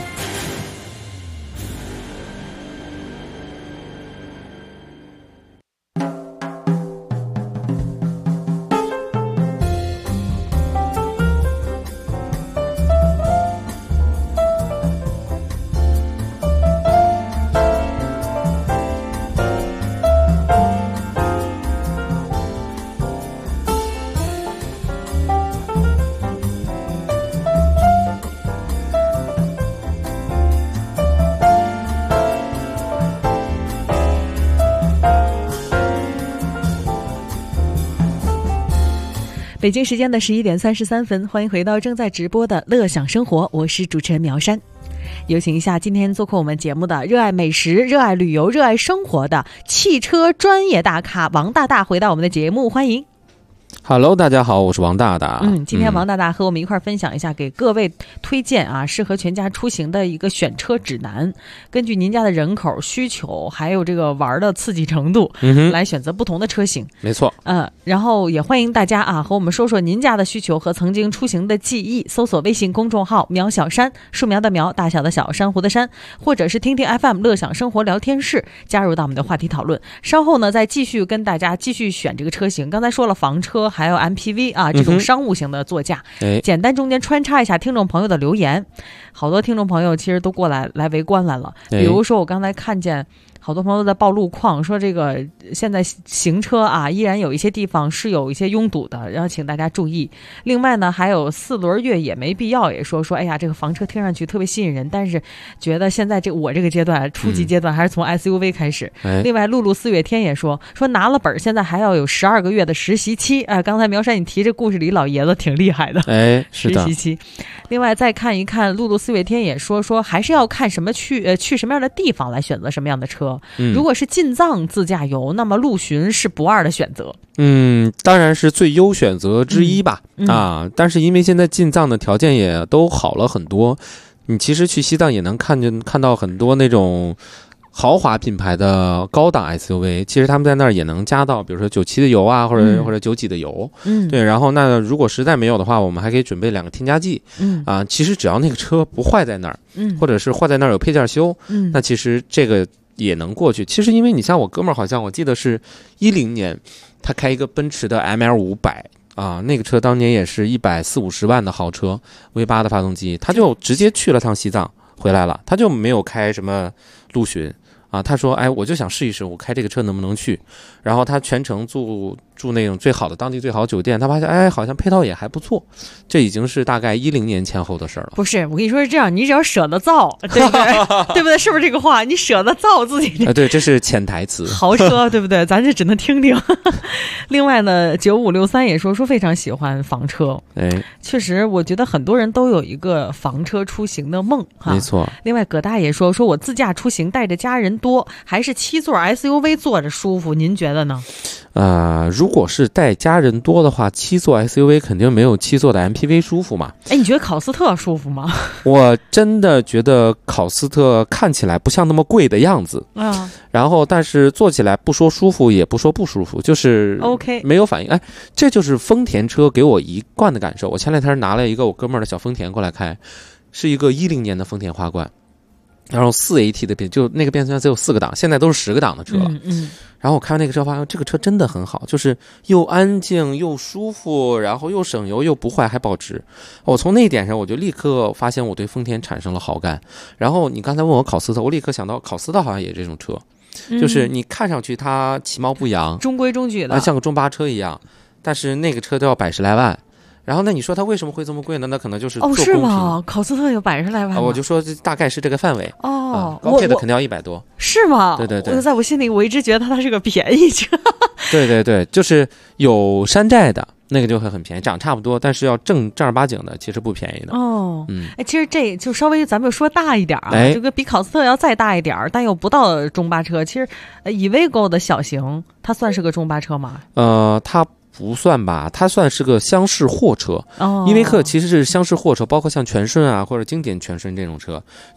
北京时间的11点33分，欢迎回到正在直播的乐享生活，我是主持人苗山。有请一下今天做客我们节目的热爱美食、热爱旅游、热爱生活的汽车专业大咖王大大回到我们的节目，欢迎。 Hello， 大家好，我是王大大。 今天王大大和我们一块分享一下，给各位推荐啊适合全家出行的一个选车指南。根据您家的人口需求，还有这个玩的刺激程度，来选择不同的车型。 没错。 然后也欢迎大家啊和我们说说您家的需求和曾经出行的记忆。搜索微信公众号苗小山，树苗的苗，大小的小，珊瑚的珊，或者是听听 FM 乐享生活聊天室，加入到我们的话题讨论。稍后呢再继续跟大家继续选这个车型。刚才说了房车，还有 MPV 啊这种商务型的座驾，简单中间穿插一下听众朋友的留言。好多听众朋友其实都过来围观来了，比如说我刚才看见好多朋友在报路况，说这个现在行车啊依然有一些地方是有一些拥堵的，然后请大家注意。另外呢还有4轮越野没必要，也说哎呀这个房车听上去特别吸引人，但是觉得现在我这个阶段初级阶段还是从 SUV 开始。另外露露4月天也说拿了本现在还要有12个月的实习期。刚才苗山你提这故事里老爷子挺厉害的， 是的， 实习期。另外再看一看露露4月天也说还是要看什么去什么样的地方来选择什么样的车。如果是进藏自驾游，那么陆巡是不二的选择。 当然是最优选择之一吧。但是因为现在进藏的条件也都好了很多，你其实去西藏也能看到很多那种豪华品牌的高档 SUV， 其实他们在那儿也能加到，比如说97的油啊，或者9几的油。对，然后那如果实在没有的话，我们还可以准备2个添加剂。其实只要那个车不坏在那儿，或者是坏在那儿有配件修，那其实这个也能过去。其实因为你像我哥们儿，好像我记得是10年，他开一个奔驰的 ML500。那个车当年也是140-150万的豪车，V8的发动机，他就直接去了趟西藏回来了，他就没有开什么陆巡。他说我就想试一试我开这个车能不能去，然后他全程住那种最好的当地最好酒店，他发现好像配套也还不错。这已经是大概10年前后的事了。 不是，我跟你说是这样，你只要舍得造，对不对？对不对？是不是这个话？你舍得造自己对，这是潜台词。 豪车对不对？咱这只能听听。另外呢9563也说非常喜欢房车。确实我觉得很多人都有一个房车出行的梦哈。 没错。 另外葛大爷说我自驾出行带着家人多，还是7座 SUV 坐着舒服，您觉得呢？ 如果是带家人多的话，7座 SUV 肯定没有7座的 MPV 舒服嘛。 你觉得考斯特舒服吗？ 我真的觉得考斯特看起来不像那么贵的样子。然后但是坐起来不说舒服也不说不舒服，就是没有反应。这就是丰田车给我一贯的感受。我前2天拿了一个我哥们儿的小丰田过来开，是一个10年的丰田花冠，然后4AT 的就那个变速箱只有4个档，现在都是10个档的车了。然后我看那个车发现这个车真的很好，就是又安静又舒服，然后又省油又不坏还保值。我从那一点上我就立刻发现我对丰田产生了好感。然后你刚才问我考斯特，我立刻想到考斯特好像也这种车，就是你看上去它其貌不扬， 中规中矩的， 像个中巴车一样，但是那个车都要100来万。然后那你说它为什么会这么贵呢？那可能就是做公平。 是吗？考斯特有100来万？ 我就说大概是这个范围。高配的肯定要100多。 是吗？ 对对对。 在我心里我一直觉得它是个便宜车。 对对对，就是有山寨的那个就会很便宜，长差不多，但是要正儿八经的其实不便宜的。 其实这就稍微咱们就说大一点啊，这个比考斯特要再大一点，但又不到中巴车。其实Iveco的小型它算是个中巴车吗？ 它不算吧，它算是个厢式货车。依维柯其实是厢式货车，包括像全顺啊或者经典全顺这种车，就是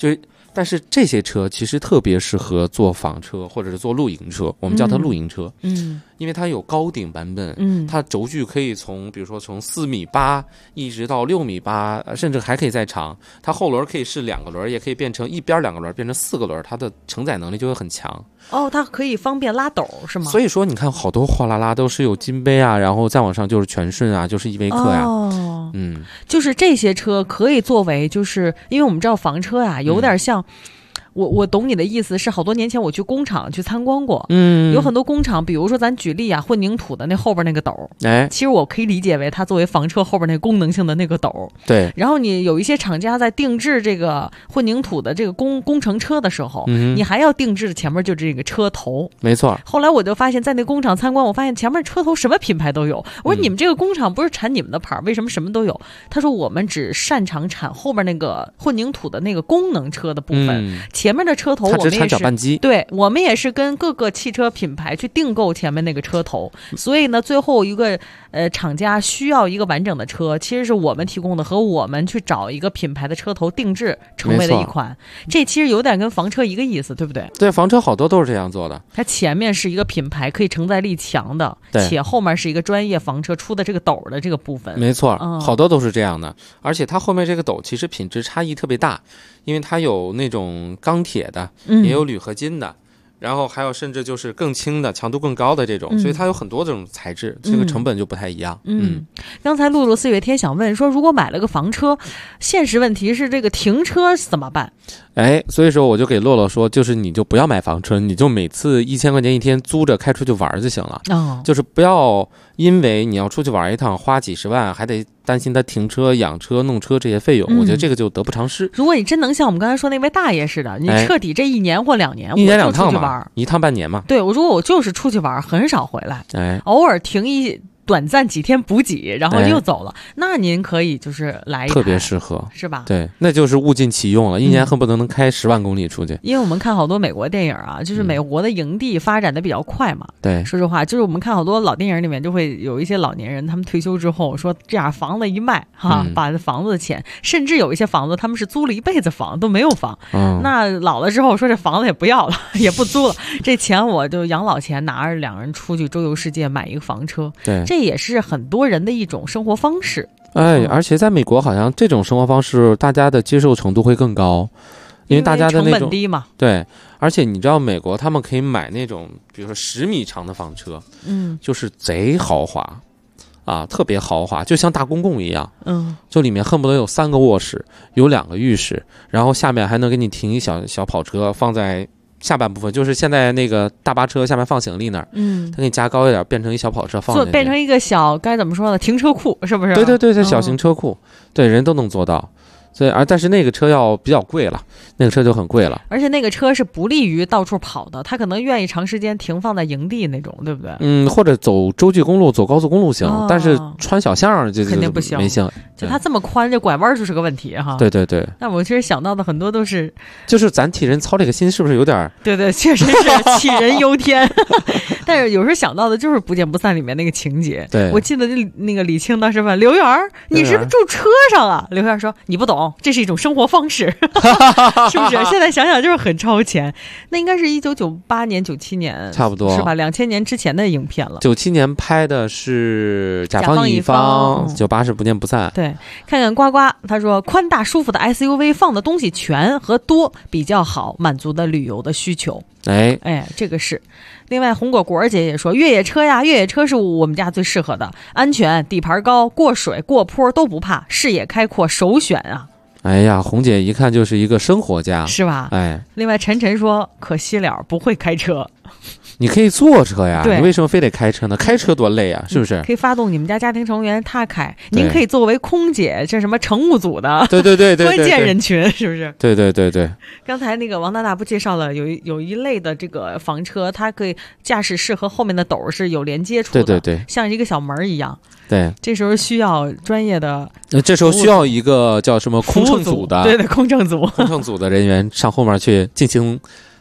但是这些车其实特别适合坐房车或者是坐露营车，我们叫它露营车。因为它有高顶版本，它轴距可以比如说从4.8米一直到6.8米，甚至还可以再长。它后轮可以是2个轮，也可以变成一边2个轮，变成4个轮，它的承载能力就会很强。 它可以方便拉斗是吗？ 所以说你看好多货拉拉都是有金杯啊，然后再往上就是全顺啊，就是依维柯呀。 就是这些车可以作为，就是因为我们知道房车呀，有点像。我懂你的意思，是好多年前我去工厂去参观过，有很多工厂，比如说咱举例啊，混凝土的那后边那个斗，其实我可以理解为它作为房车后边那个功能性的那个斗， 对。 然后你有一些厂家在定制这个混凝土的这个工程车的时候，你还要定制前面就这个车头， 没错。 后来我就发现，在那工厂参观，我发现前面车头什么品牌都有。我说你们这个工厂不是产你们的牌，为什么什么都有？他说我们只擅长产后边那个混凝土的那个功能车的部分，前面的车头我们也是， 它只产搅拌机。 对，我们也是跟各个汽车品牌去订购前面那个车头，所以呢，最后一个厂家需要一个完整的车，其实是我们提供的，和我们去找一个品牌的车头定制成为了一款。这其实有点跟房车一个意思，对不对？ 对，房车好多都是这样做的。 它前面是一个品牌可以承载力强的，且后面是一个专业房车出的这个斗的这个部分。 没错，好多都是这样的。而且它后面这个斗其实品质差异特别大，因为它有那种钢铁的，也有铝合金的。然后还有甚至就是更轻的，强度更高的这种，所以它有很多这种材质，这个成本就不太一样。 刚才露露4月天想问说，如果买了个房车，现实问题是这个停车怎么办？ 所以说我就给洛洛说，就是你就不要买房车，你就每次1000块钱一天租着开出去玩就行了。就是不要因为你要出去玩一趟花几十万，还得担心他停车、养车、弄车这些费用，我觉得这个就得不偿失。 如果你真能像我们刚才说那位大爷似的，你彻底这1年或2年， 一年2趟嘛，1趟半年嘛。 对，如果我就是出去玩，很少回来，偶尔停短暂几天补给，然后又走了，那您可以就是来一台， 特别适合， 是吧？ 对，那就是物尽其用了，1年恨不得能开10万公里出去。 因为我们看好多美国电影啊，就是美国的营地发展的比较快嘛。 对， 说实话，就是我们看好多老电影里面就会有一些老年人，他们退休之后说这样房子一卖把房子的钱，甚至有一些房子他们是租了一辈子房都没有房，那老了之后说这房子也不要了，也不租了，这钱我就养老钱拿着2人出去周游世界买一个房车。 对， 这也是很多人的一种生活方式。 而且在美国好像这种生活方式大家的接受程度会更高，因为大家的那种成本低嘛。 对，而且你知道美国他们可以买那种比如说10米长的房车，就是贼豪华啊，特别豪华，就像大公共一样。就里面恨不得有3个卧室，有2个浴室，然后下面还能给你停一小跑车放在下半部分，就是现在那个大巴车下面放行李那儿，它给你加高一点，变成一小跑车放进去， 变成一个小该怎么说呢，停车库，是不是？ 对，小型车库，对，人都能做到。所以但是那个车要比较贵了，那个车就很贵了， 而且那个车是不利于到处跑的，他可能愿意长时间停放在营地那种，对不对？ 或者走洲际公路、走高速公路行，但是穿小巷就肯定不行， 没行。 就它这么宽，这拐弯就是个问题哈。 对。 那我其实想到的很多都是， 就是咱替人操这个心，是不是有点？ 对，确实是杞人忧天。但是有时候想到的就是《不见不散》里面那个情节。 对， 我记得那个李菁当时问刘源，你是不是住车上啊？刘源说你不懂，这是一种生活方式，是不是？现在想想就是很超前。那应该是1998年、97年， 差不多是吧？2000年之前的影片了。 97年拍的是甲方乙方，98是不见不散。 对，看看呱呱，他说宽大舒服的 SUV 放的东西全和多比较好，满足的旅游的需求。这个是。另外红果果姐也说越野车呀，越野车是我们家最适合的，安全，底盘高，过水过坡都不怕，视野开阔，首选啊。 红姐一看就是一个生活家， 是吧？另外晨说可惜了，不会开车。 你可以坐车呀，你为什么非得开车呢？开车多累啊，是不是？ 可以发动你们家庭成员他开，您可以作为空姐，这什么乘务组的， 对关键人群，是不是？ 对。 刚才那个王大大不介绍了，有一类的这个房车，它可以驾驶室和后面的斗是有连接处的， 对， 像一个小门一样。 对， 这时候需要专业的， 这时候需要一个叫什么空乘组的， 对，空乘组的人员上后面去进行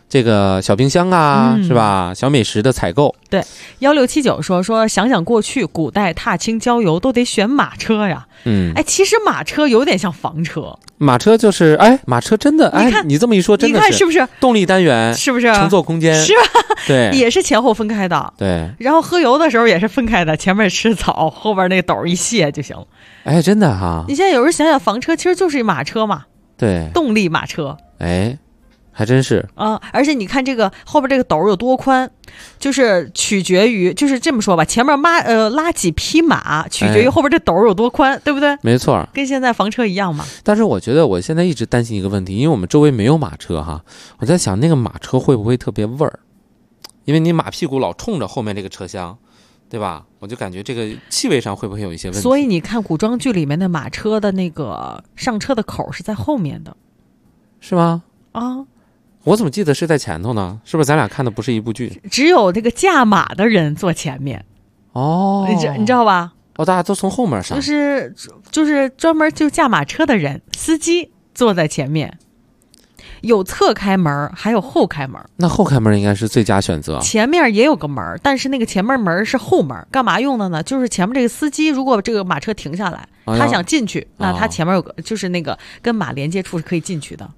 这个小冰箱啊，是吧？小美食的采购。 对，1679说想想过去古代踏青郊游都得选马车呀。其实马车有点像房车。 马车就是马车真的你这么一说，真的你看是不是动力单元？ 是不是乘坐空间？ 是吧？ 对， 也是前后分开的。 对， 然后喝油的时候也是分开的，前面吃草，后边那个斗一卸就行了。 真的哈。 你现在有时想想，房车其实就是一马车嘛。对，动力马车。 还真是而且你看这个后边这个斗有多宽，就是取决于，就是这么说吧，前面拉几匹马，取决于后边这斗有多宽，对不对？ 没错， 跟现在房车一样嘛。 但是我觉得我现在一直担心一个问题，因为我们周围没有马车哈，我在想那个马车会不会特别味儿，因为你马屁股老冲着后面这个车厢，对吧？我就感觉这个气味上会不会有一些问题。 所以你看古装剧里面的马车的那个上车的口是在后面的， 是吗？我怎么记得是在前头呢？是不是咱俩看的不是一部剧？ 只有这个驾马的人坐前面。你知道吧？ 大家都从后面上。 就是专门就驾马车的人，司机坐在前面，有侧开门，还有后开门。 那后开门应该是最佳选择。 前面也有个门，但是那个前面门是后门，干嘛用的呢？就是前面这个司机如果这个马车停下来，他想进去，那他前面有个就是那个跟马连接处是可以进去的。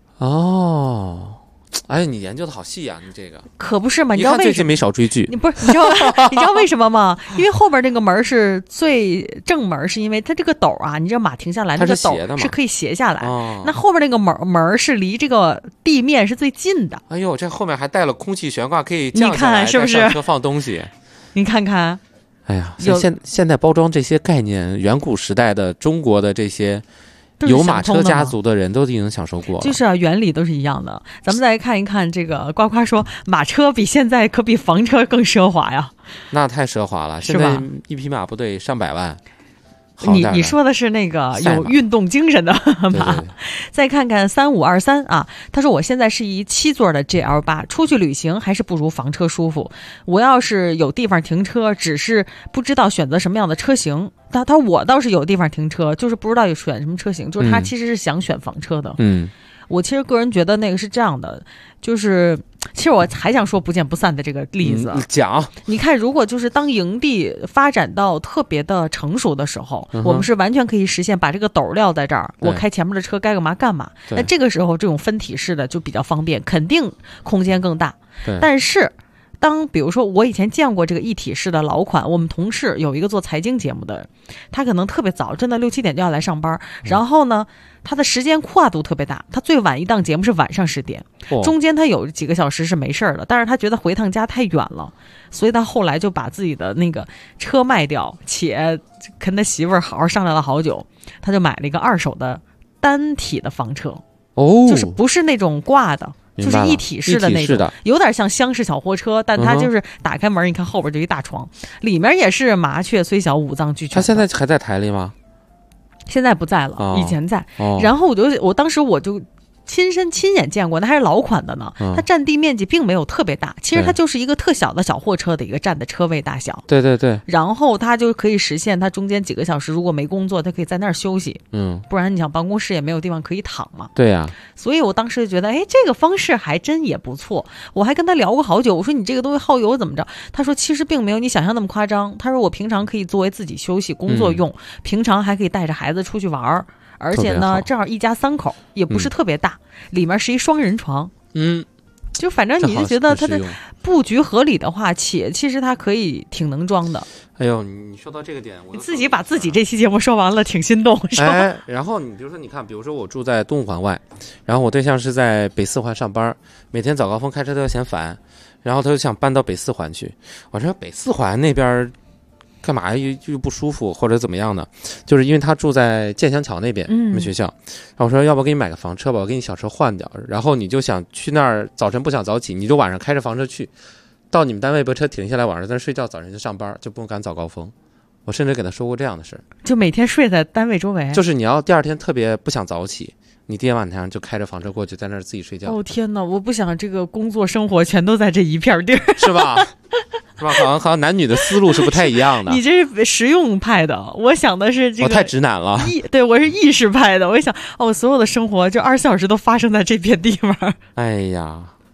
你研究的好细呀，你这个可不是嘛？你知道为什么？ 最近没少追剧。 你知道为什么吗？因为后边那个门是最正门，是因为它这个斗啊，你知道马停下来那个斗是可以斜下来，那后边那个门是离这个地面是最近的。 这后面还带了空气悬挂，可以降下来， 你看是不是？ 上车放东西。 你看看， 现代包装这些概念，远古时代的中国的这些。有马车家族的人都已经享受过了， 就是原理都是一样的。咱们再来看一看这个呱呱说，马车比现在可比房车更奢华呀。 那太奢华了，现在一匹马不得上百万。 你说的是那个有运动精神的马。对。再看看3523啊，他说我现在是一7座的 GL8，出去旅行还是不如房车舒服。我要是有地方停车，只是不知道选择什么样的车型。他我倒是有地方停车，就是不知道有选什么车型，就是他其实是想选房车的。我其实个人觉得那个是这样的，就是其实我还想说不见不散的这个例子。 讲， 你看，如果就是当营地发展到特别的成熟的时候，我们是完全可以实现把这个斗撂在这儿，我开前面的车该干嘛干嘛。那这个时候这种分体式的就比较方便，肯定空间更大。但是比如说我以前见过这个一体式的老款，我们同事有一个做财经节目的，他可能特别早，真的6、7点就要来上班，然后呢他的时间跨度特别大，他最晚一档节目是晚上10点，中间他有几个小时是没事的，但是他觉得回趟家太远了，所以他后来就把自己的那个车卖掉，且跟他媳妇儿好好商量了好久，他就买了一个2手的单体的房车，就是不是那种挂的，就是一体式的那种，有点像厢式小货车，但它就是打开门，你看后边就一大床，里面也是麻雀虽小五脏俱全。 它现在还在台里吗？ 现在不在了，以前在。然后我当时我就亲眼见过，那还是老款的呢。它占地面积并没有特别大，其实它就是一个特小的小货车的一个占的车位大小。 对对对。 然后它就可以实现，它中间几个小时如果没工作，它可以在那儿休息。不然你想办公室也没有地方可以躺嘛。 对呀。 所以我当时就觉得，这个方式还真也不错。我还跟他聊过好久，我说你这个东西耗油怎么着？他说其实并没有你想象那么夸张。他说我平常可以作为自己休息工作用，平常还可以带着孩子出去玩。而且呢，正好一家3口，也不是特别大，里面是一双人床。就反正你就觉得它的布局合理的话，且其实它可以挺能装的。 哎呦，你说到这个点， 你自己把自己这期节目说完了，挺心动，是吧？ 然后你比如说，比如说我住在东五环外，然后我对象是在北4环上班，每天早高峰开车都要嫌烦，然后他就想搬到北4环去。我说北4环那边干嘛又不舒服或者怎么样呢？就是因为他住在建祥桥那边，我们学校。然后我说要不给你买个房车吧，我给你小车换掉。然后你就想去那儿，早晨不想早起，你就晚上开着房车去，到你们单位把车停下来，晚上在那睡觉，早晨就上班，就不用赶早高峰。我甚至给他说过这样的事， 就每天睡在单位周围。 就是你要第二天特别不想早起，你第二天晚上就开着房车过去，在那儿自己睡觉。 哦天哪，我不想这个工作生活全都在这一片地儿， 是吧？是吧？好像男女的思路是不太一样的。 你这是实用派的，我想的是这个。 我太直男了。 对，我是意识派的。我想，所有的生活就24小时都发生在这片地方。 哎呀，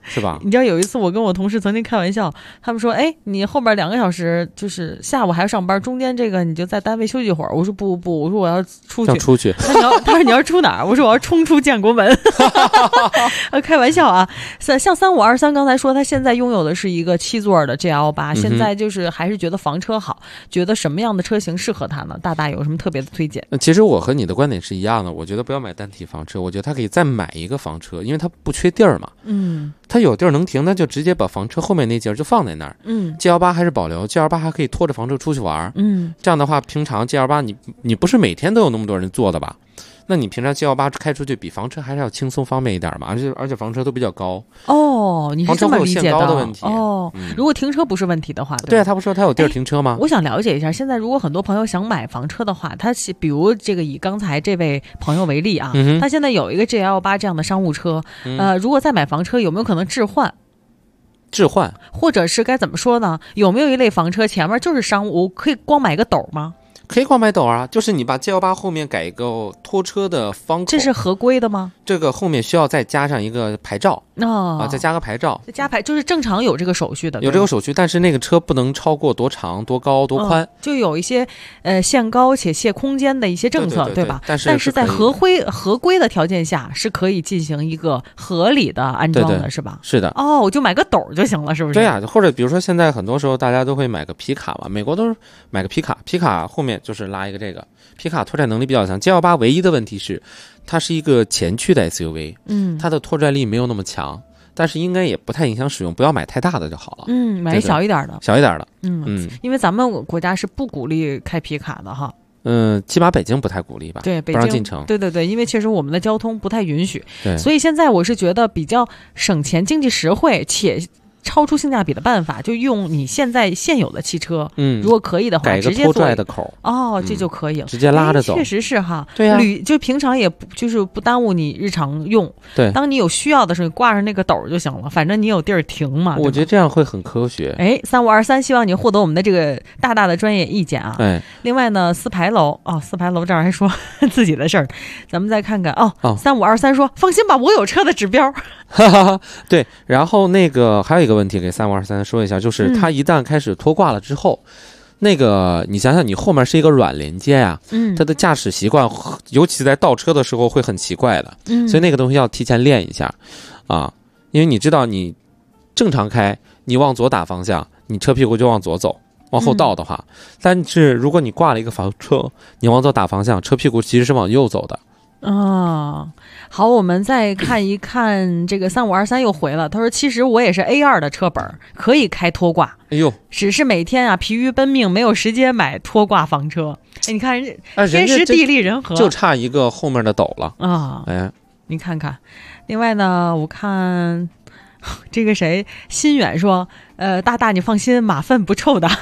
是吧？ 你知道有一次我跟我同事曾经开玩笑，他们说，哎，你后边2个小时就是下午还要上班，中间这个你就在单位休息一会儿。我说不，我说我要出去。他说你要出哪儿？我说我要冲出建国门。开玩笑啊，像3523刚才说他现在拥有的是一个7座的 GL8，现在就是还是觉得房车好，觉得什么样的车型适合他呢？大大有什么特别的推荐？ 其实我和你的观点是一样的，我觉得不要买单体房车，我觉得他可以再买一个房车，因为他不缺地儿嘛。他有地儿能停，那就直接把房车后面那节就放在那儿。G18还是保留 ，G18还可以拖着房车出去玩。这样的话，平常 G18你不是每天都有那么多人坐的吧？那你平常G18开出去比房车还是要轻松方便一点嘛，而且房车都比较高。 你是这么理解的？ 问题如果停车不是问题的话， 对啊，他不说他有地儿停车吗？ 我想了解一下，现在如果很多朋友想买房车的话，他比如这个以刚才这位朋友为例啊，他现在有一个 GL8 这样的商务车，如果再买房车，有没有可能置换？或者是该怎么说呢？有没有一类房车前面就是商务，可以光买个斗吗？ 可以光买斗啊，就是你把 G18 后面改一个拖车的方口， 这是合规的吗？ 这个后面需要再加上一个牌照再加个牌照， 加牌就是正常有这个手续的， 有这个手续，但是那个车不能超过多长、多高、多宽， 就有一些限高且限空间的一些政策，对吧？ 但是在合规的条件下是可以进行一个合理的安装的，是吧？ 是的。 我就买个斗就行了，是不是？ 对啊，或者比如说现在很多时候大家都会买个皮卡嘛，美国都是买个皮卡后面就是拉一个这个皮卡，拖载能力比较强。G18唯一的问题是它是一个前驱的 SUV，它的拖载力没有那么强，但是应该也不太影响使用，不要买太大的就好了。 买小一点的。因为咱们国家是不鼓励开皮卡的哈。 起码北京不太鼓励吧？ 对，北京不让进城。 对，因为确实我们的交通不太允许。所以现在我是觉得比较省钱、经济实惠且超出性价比的办法，就用你现有的汽车，如果可以的话， 改一个拖拽的口， 这就可以了， 直接拉着走。 确实是哈， 对呀， 就平常也就是不耽误你日常用。 对， 当你有需要的时候，你挂上那个斗就行了，反正你有地儿停嘛。 我觉得这样会很科学。 3523，希望你获得我们的这个大的专业意见啊。另外呢，四牌楼这儿还说自己的事儿，咱们再看看3523说放心吧，我有车的指标。 对，然后那个还有一个问题给3523说一下，就是它一旦开始拖挂了之后，那个你想想，你后面是一个软连接呀，它的驾驶习惯，尤其在倒车的时候会很奇怪的，所以那个东西要提前练一下啊，因为你知道你正常开，你往左打方向，你车屁股就往左走。往后倒的话，但是如果你挂了一个房车，你往左打方向，车屁股其实是往右走的。 好，我们再看一看这个3523又回了，他说其实我也是 A2 的车本，可以开拖挂，只是每天疲于奔命，没有时间买拖挂房车。你看人家天时地利人和， 就差一个后面的斗了你看看。另外呢，我看这个谁心远说大你放心，马粪不臭的。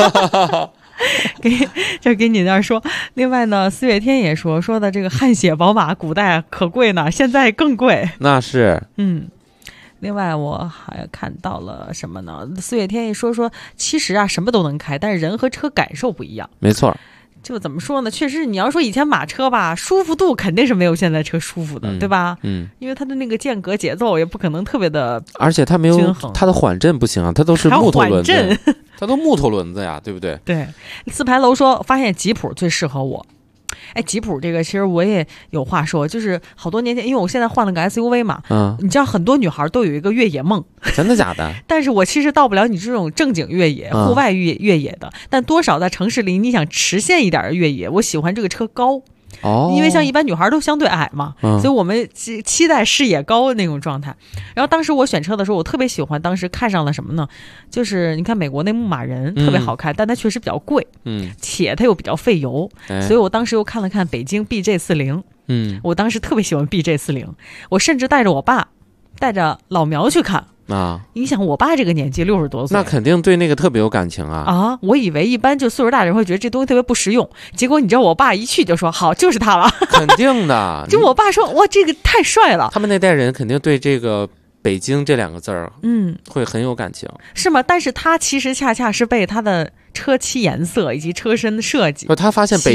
给你那儿说。另外呢，四月天也说的这个汗血宝马古代可贵呢，现在更贵。 那是另外我还看到了什么呢？四月天也说其实什么都能开，但是人和车感受不一样。 没错， 就怎么说呢？确实，你要说以前马车吧，舒服度肯定是没有现在车舒服的，对吧？因为它的那个间隔节奏也不可能特别的， 而且它没有它的缓震不行啊，它都是木头轮子，它都木头轮子呀，对不对？ 对。四牌楼说发现吉普最适合我。吉普这个其实我也有话说，就是好多年前，因为我现在换了个 SUV 嘛，你知道很多女孩都有一个越野梦。 真的假的？ 但是我其实到不了你这种正经越野、户外越野的，但多少在城市里你想实现一点的越野，我喜欢这个车高。因为像一般女孩都相对矮嘛，所以我们期待视野高那种状态。然后当时我选车的时候，我特别喜欢，当时看上了什么呢？就是你看美国那牧马人特别好看，但它确实比较贵，且它又比较费油，所以我当时又看了看北京 BJ40，我当时特别喜欢 BJ40，我甚至带着我爸，带着老苗去看。你想我爸这个年纪60多岁， 那肯定对那个特别有感情啊！ 我以为一般就岁数大的人会觉得这东西特别不实用，结果你知道我爸一去就说好，就是他了。 肯定的， 就我爸说哇，这个太帅了。 他们那代人肯定对这个北京这2个字儿，会很有感情， 是吗？但是他其实恰恰是被他的车漆颜色以及车身的设计， 他发现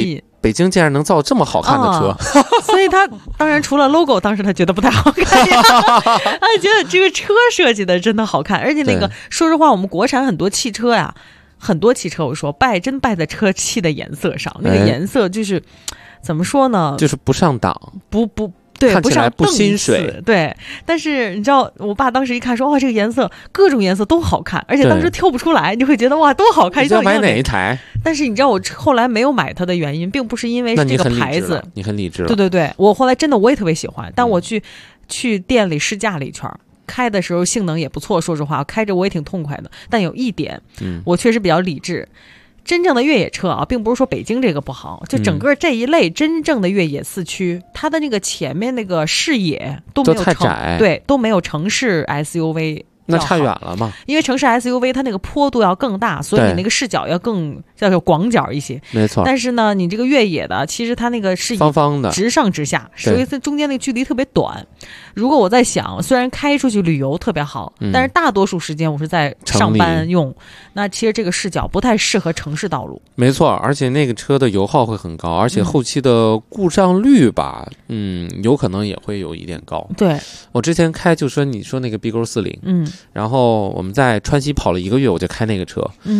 北京竟然能造这么好看的车， 所以他当然除了 logo， 当时他觉得不太好看呀，他觉得这个车设计的真的好看，而且那个说实话，我们国产很多汽车呀，很多汽车我说真败在车漆的颜色上，那个颜色就是怎么说呢？ 就是不上档， 对， 看起来不心水。 对，但是你知道，我爸当时一看说，哇，这个颜色，各种颜色都好看，而且当时挑不出来，你就会觉得哇，多好看！ 你要买哪一台？ 但是你知道，我后来没有买它的原因，并不是因为是这个牌子， 你很理智了。 对对对，我后来真的我也特别喜欢，但我去店里试驾了一圈。开的时候性能也不错，说实话，开着我也挺痛快的。但有一点，我确实比较理智。真正的越野车啊，并不是说北京这个不好，就整个这一类真正的越野四驱，它的那个前面那个视野都没有太窄， 对，都没有城市 SUV。 那差远了嘛？ 因为城市 SUV 它那个坡度要更大，所以你那个视角要更叫广角一些。 没错。 但是呢，你这个越野的，其实它那个是方方的， 直上直下，所以它中间那个距离特别短。如果我在想，虽然开出去旅游特别好，但是大多数时间我是在上班用，那其实这个视角不太适合城市道路。 没错，而且那个车的油耗会很高，而且后期的故障率吧，有可能也会有一点高。 对， 我之前开就说你说那个 BQ40，然后我们在川西跑了1个月，我就开那个车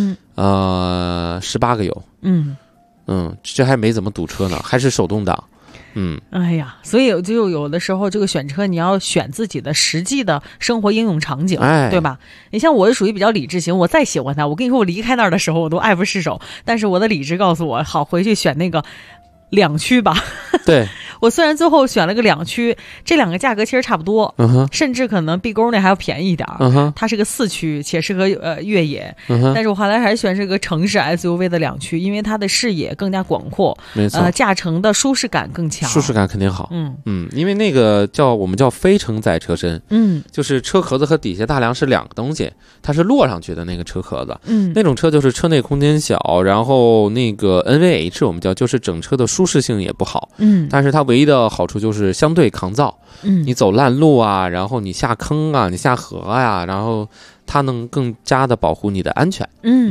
，18个油，这还没怎么堵车呢，还是手动挡。 哎呀，所以就有的时候这个选车你要选自己的实际的生活应用场景，对吧？你像我是属于比较理智型，我再喜欢它，我跟你说我离开那儿的时候我都爱不释手，但是我的理智告诉我，好，回去选那个2驱吧。 对， 我虽然最后选了个2驱，这两个价格其实差不多，甚至可能 B 沟那还要便宜一点，它是个4驱且适合越野，但是我后来还是选这个城市 SUV 的2驱，因为它的视野更加广阔， 没错， 驾乘的舒适感更强， 舒适感肯定好，因为那个我们叫非承载车身，就是车壳子和底下大梁是2个东西，它是摞上去的那个车壳子，那种车就是车内空间小，然后那个 NVH 我们叫就是整车的舒适性也不好，但是它唯一的好处就是相对抗造，你走烂路啊，然后你下坑啊，你下河啊，然后它能更加的保护你的安全。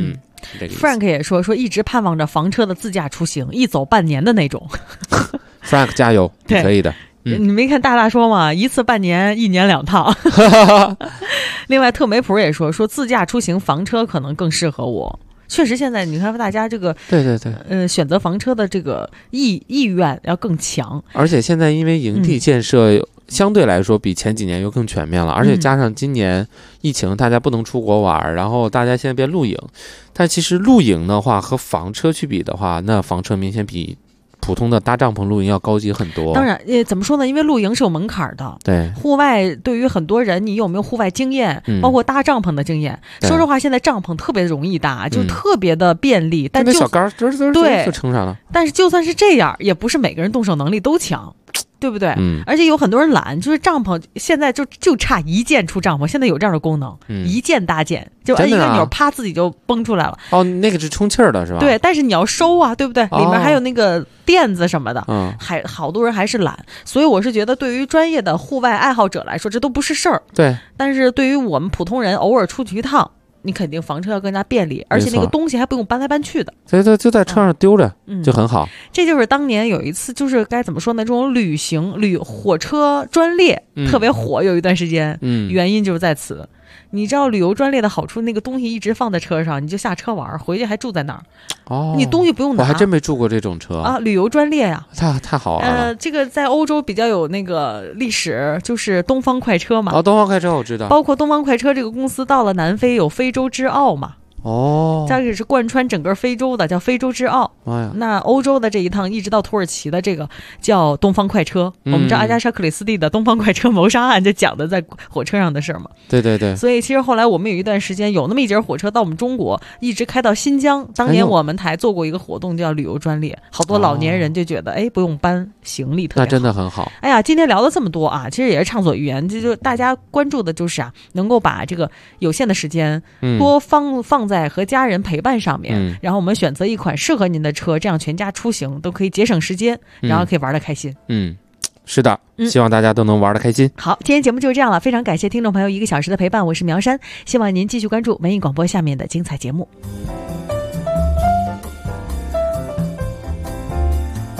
Frank 也说一直盼望着房车的自驾出行，一走半年的那种。 Frank 加油，你可以的。 你没看大说嘛，一次半年，1年2趟。另外，特梅普也说自驾出行房车可能更适合我。确实，现在你看大家这个对， 选择房车的这个意愿要更强， 而且现在因为营地建设相对来说比前几年又更全面了，而且加上今年疫情，大家不能出国玩，然后大家现在变露营，但其实露营的话和房车去比的话，那房车明显比普通的搭帐篷露营要高级很多。 当然怎么说呢，因为露营是有门槛的， 对， 户外对于很多人，你有没有户外经验，包括搭帐篷的经验，说实话现在帐篷特别容易搭，就特别的便利，但那小杆对就撑上了。 但是就算是这样，也不是每个人动手能力都强，对不对？而且有很多人懒，就是帐篷现在就差一键出帐篷，现在有这样的功能，一键搭建，就按一个钮，啪自己就崩出来了。 那个是充气儿的是吧？ 对，但是你要收啊，对不对？里面还有那个垫子什么的，还好多人还是懒，所以我是觉得对于专业的户外爱好者来说，这都不是事儿。 对， 但是对于我们普通人，偶尔出去一趟，你肯定房车要更加便利，而且那个东西还不用搬来搬去的， 所以就在车上丢着，就很好。 这就是当年有一次，就是该怎么说呢？这种火车专列特别火，有一段时间，原因就是在此。你知道旅游专列的好处，那个东西一直放在车上，你就下车玩，回去还住在那儿。你东西不用拿。 我还真没住过这种车啊！旅游专列呀， 太好玩了。 这个在欧洲比较有那个历史，就是东方快车嘛。 东方快车我知道。 包括东方快车这个公司到了南非有非洲之奥嘛。这个是贯穿整个非洲的，叫非洲之奥。那欧洲的这一趟一直到土耳其的这个叫东方快车。我们知道阿加莎·克里斯蒂的东方快车谋杀案就讲的在火车上的事嘛。 对。 所以其实后来我们有一段时间有那么一节火车到我们中国，一直开到新疆。当年我们台做过一个活动叫旅游专列，好多老年人就觉得不用搬行李特别好， 那真的很好。 哎呀，今天聊了这么多啊，其实也是畅所欲言。就大家关注的就是能够把这个有限的时间多放在和家人陪伴上面，然后我们选择一款适合您的车，这样全家出行都可以节省时间，然后可以玩得开心。 是的，希望大家都能玩得开心。 好，今天节目就是这样了，非常感谢听众朋友1个小时的陪伴，我是苗山，希望您继续关注文艺广播下面的精彩节目。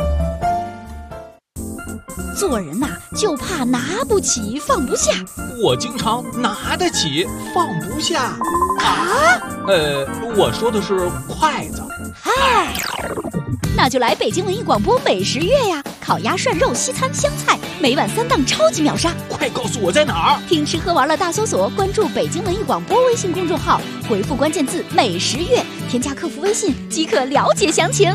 做人呐，就怕拿不起放不下。 我经常拿得起放不下。 啊？ 我说的是筷子。 嗨，那就来北京文艺广播美食月呀！烤鸭、涮肉、西餐、湘菜，每晚3档超级秒杀。 快告诉我在哪儿？ 听吃喝玩乐大搜索，关注北京文艺广播微信公众号，回复关键字“美食月”，添加客服微信即可了解详情。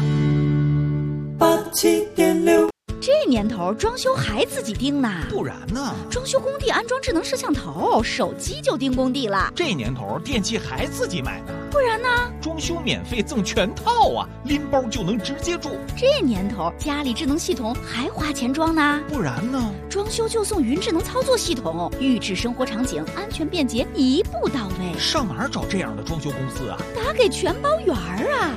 87.6。 这年头装修还自己盯呢？ 不然呢？ 装修工地安装智能摄像头，手机就盯工地了。 这年头电器还自己买呢？ 不然呢？ 装修免费赠全套啊，拎包就能直接住。 这年头家里智能系统还花钱装呢？ 不然呢？ 装修就送云智能操作系统，预制生活场景，安全便捷，一步到位。 上哪儿找这样的装修公司啊？ 打给全包园啊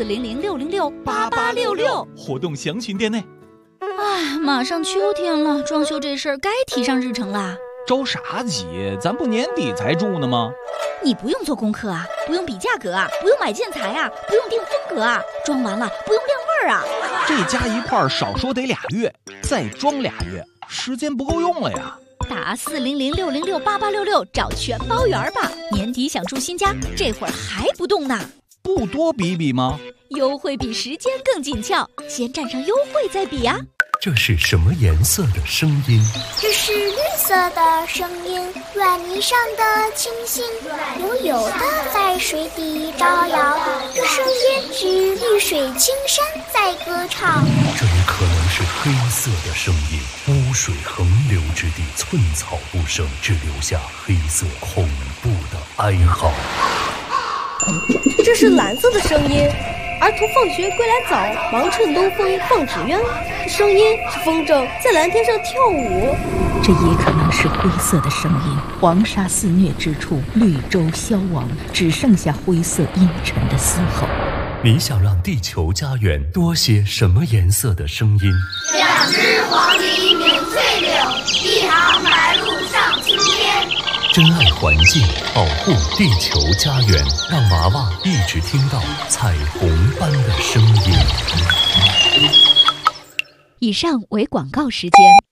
，400-606-8866， 活动详情店内。 哎，马上秋天了，装修这事儿该提上日程啦。 着啥急？咱不年底才住呢吗？ 你不用做功课啊，不用比价格啊，不用买建材啊，不用定风格啊，装完了不用晾味儿啊。 这加一块少说得2月，再装2月，时间不够用了呀。 打400-606-8866找全包园吧。年底想住新家，这会儿还不动呢？ 不多比比吗？ 优惠比时间更紧俏，先占上优惠再比啊。 这是什么颜色的声音？ 这是绿色的声音，软泥上的星星悠悠的在水底招摇，这声音是绿水青山在歌唱。 这也可能是黑色的声音，污水横流之地，寸草不生，只留下黑色恐怖的哀嚎。 这是蓝色的声音，儿童放学归来早，忙趁东风放纸鸢。这声音是风筝在蓝天上跳舞。 这也可能是灰色的声音，黄沙肆虐之处，绿洲消亡，只剩下灰色阴沉的嘶吼。 你想让地球家园多些什么颜色的声音 ？2只黄鹂鸣翠柳，1行白鹭上青天。 珍爱环境，保护地球家园，让娃娃一直听到彩虹般的声音。 以上为广告时间。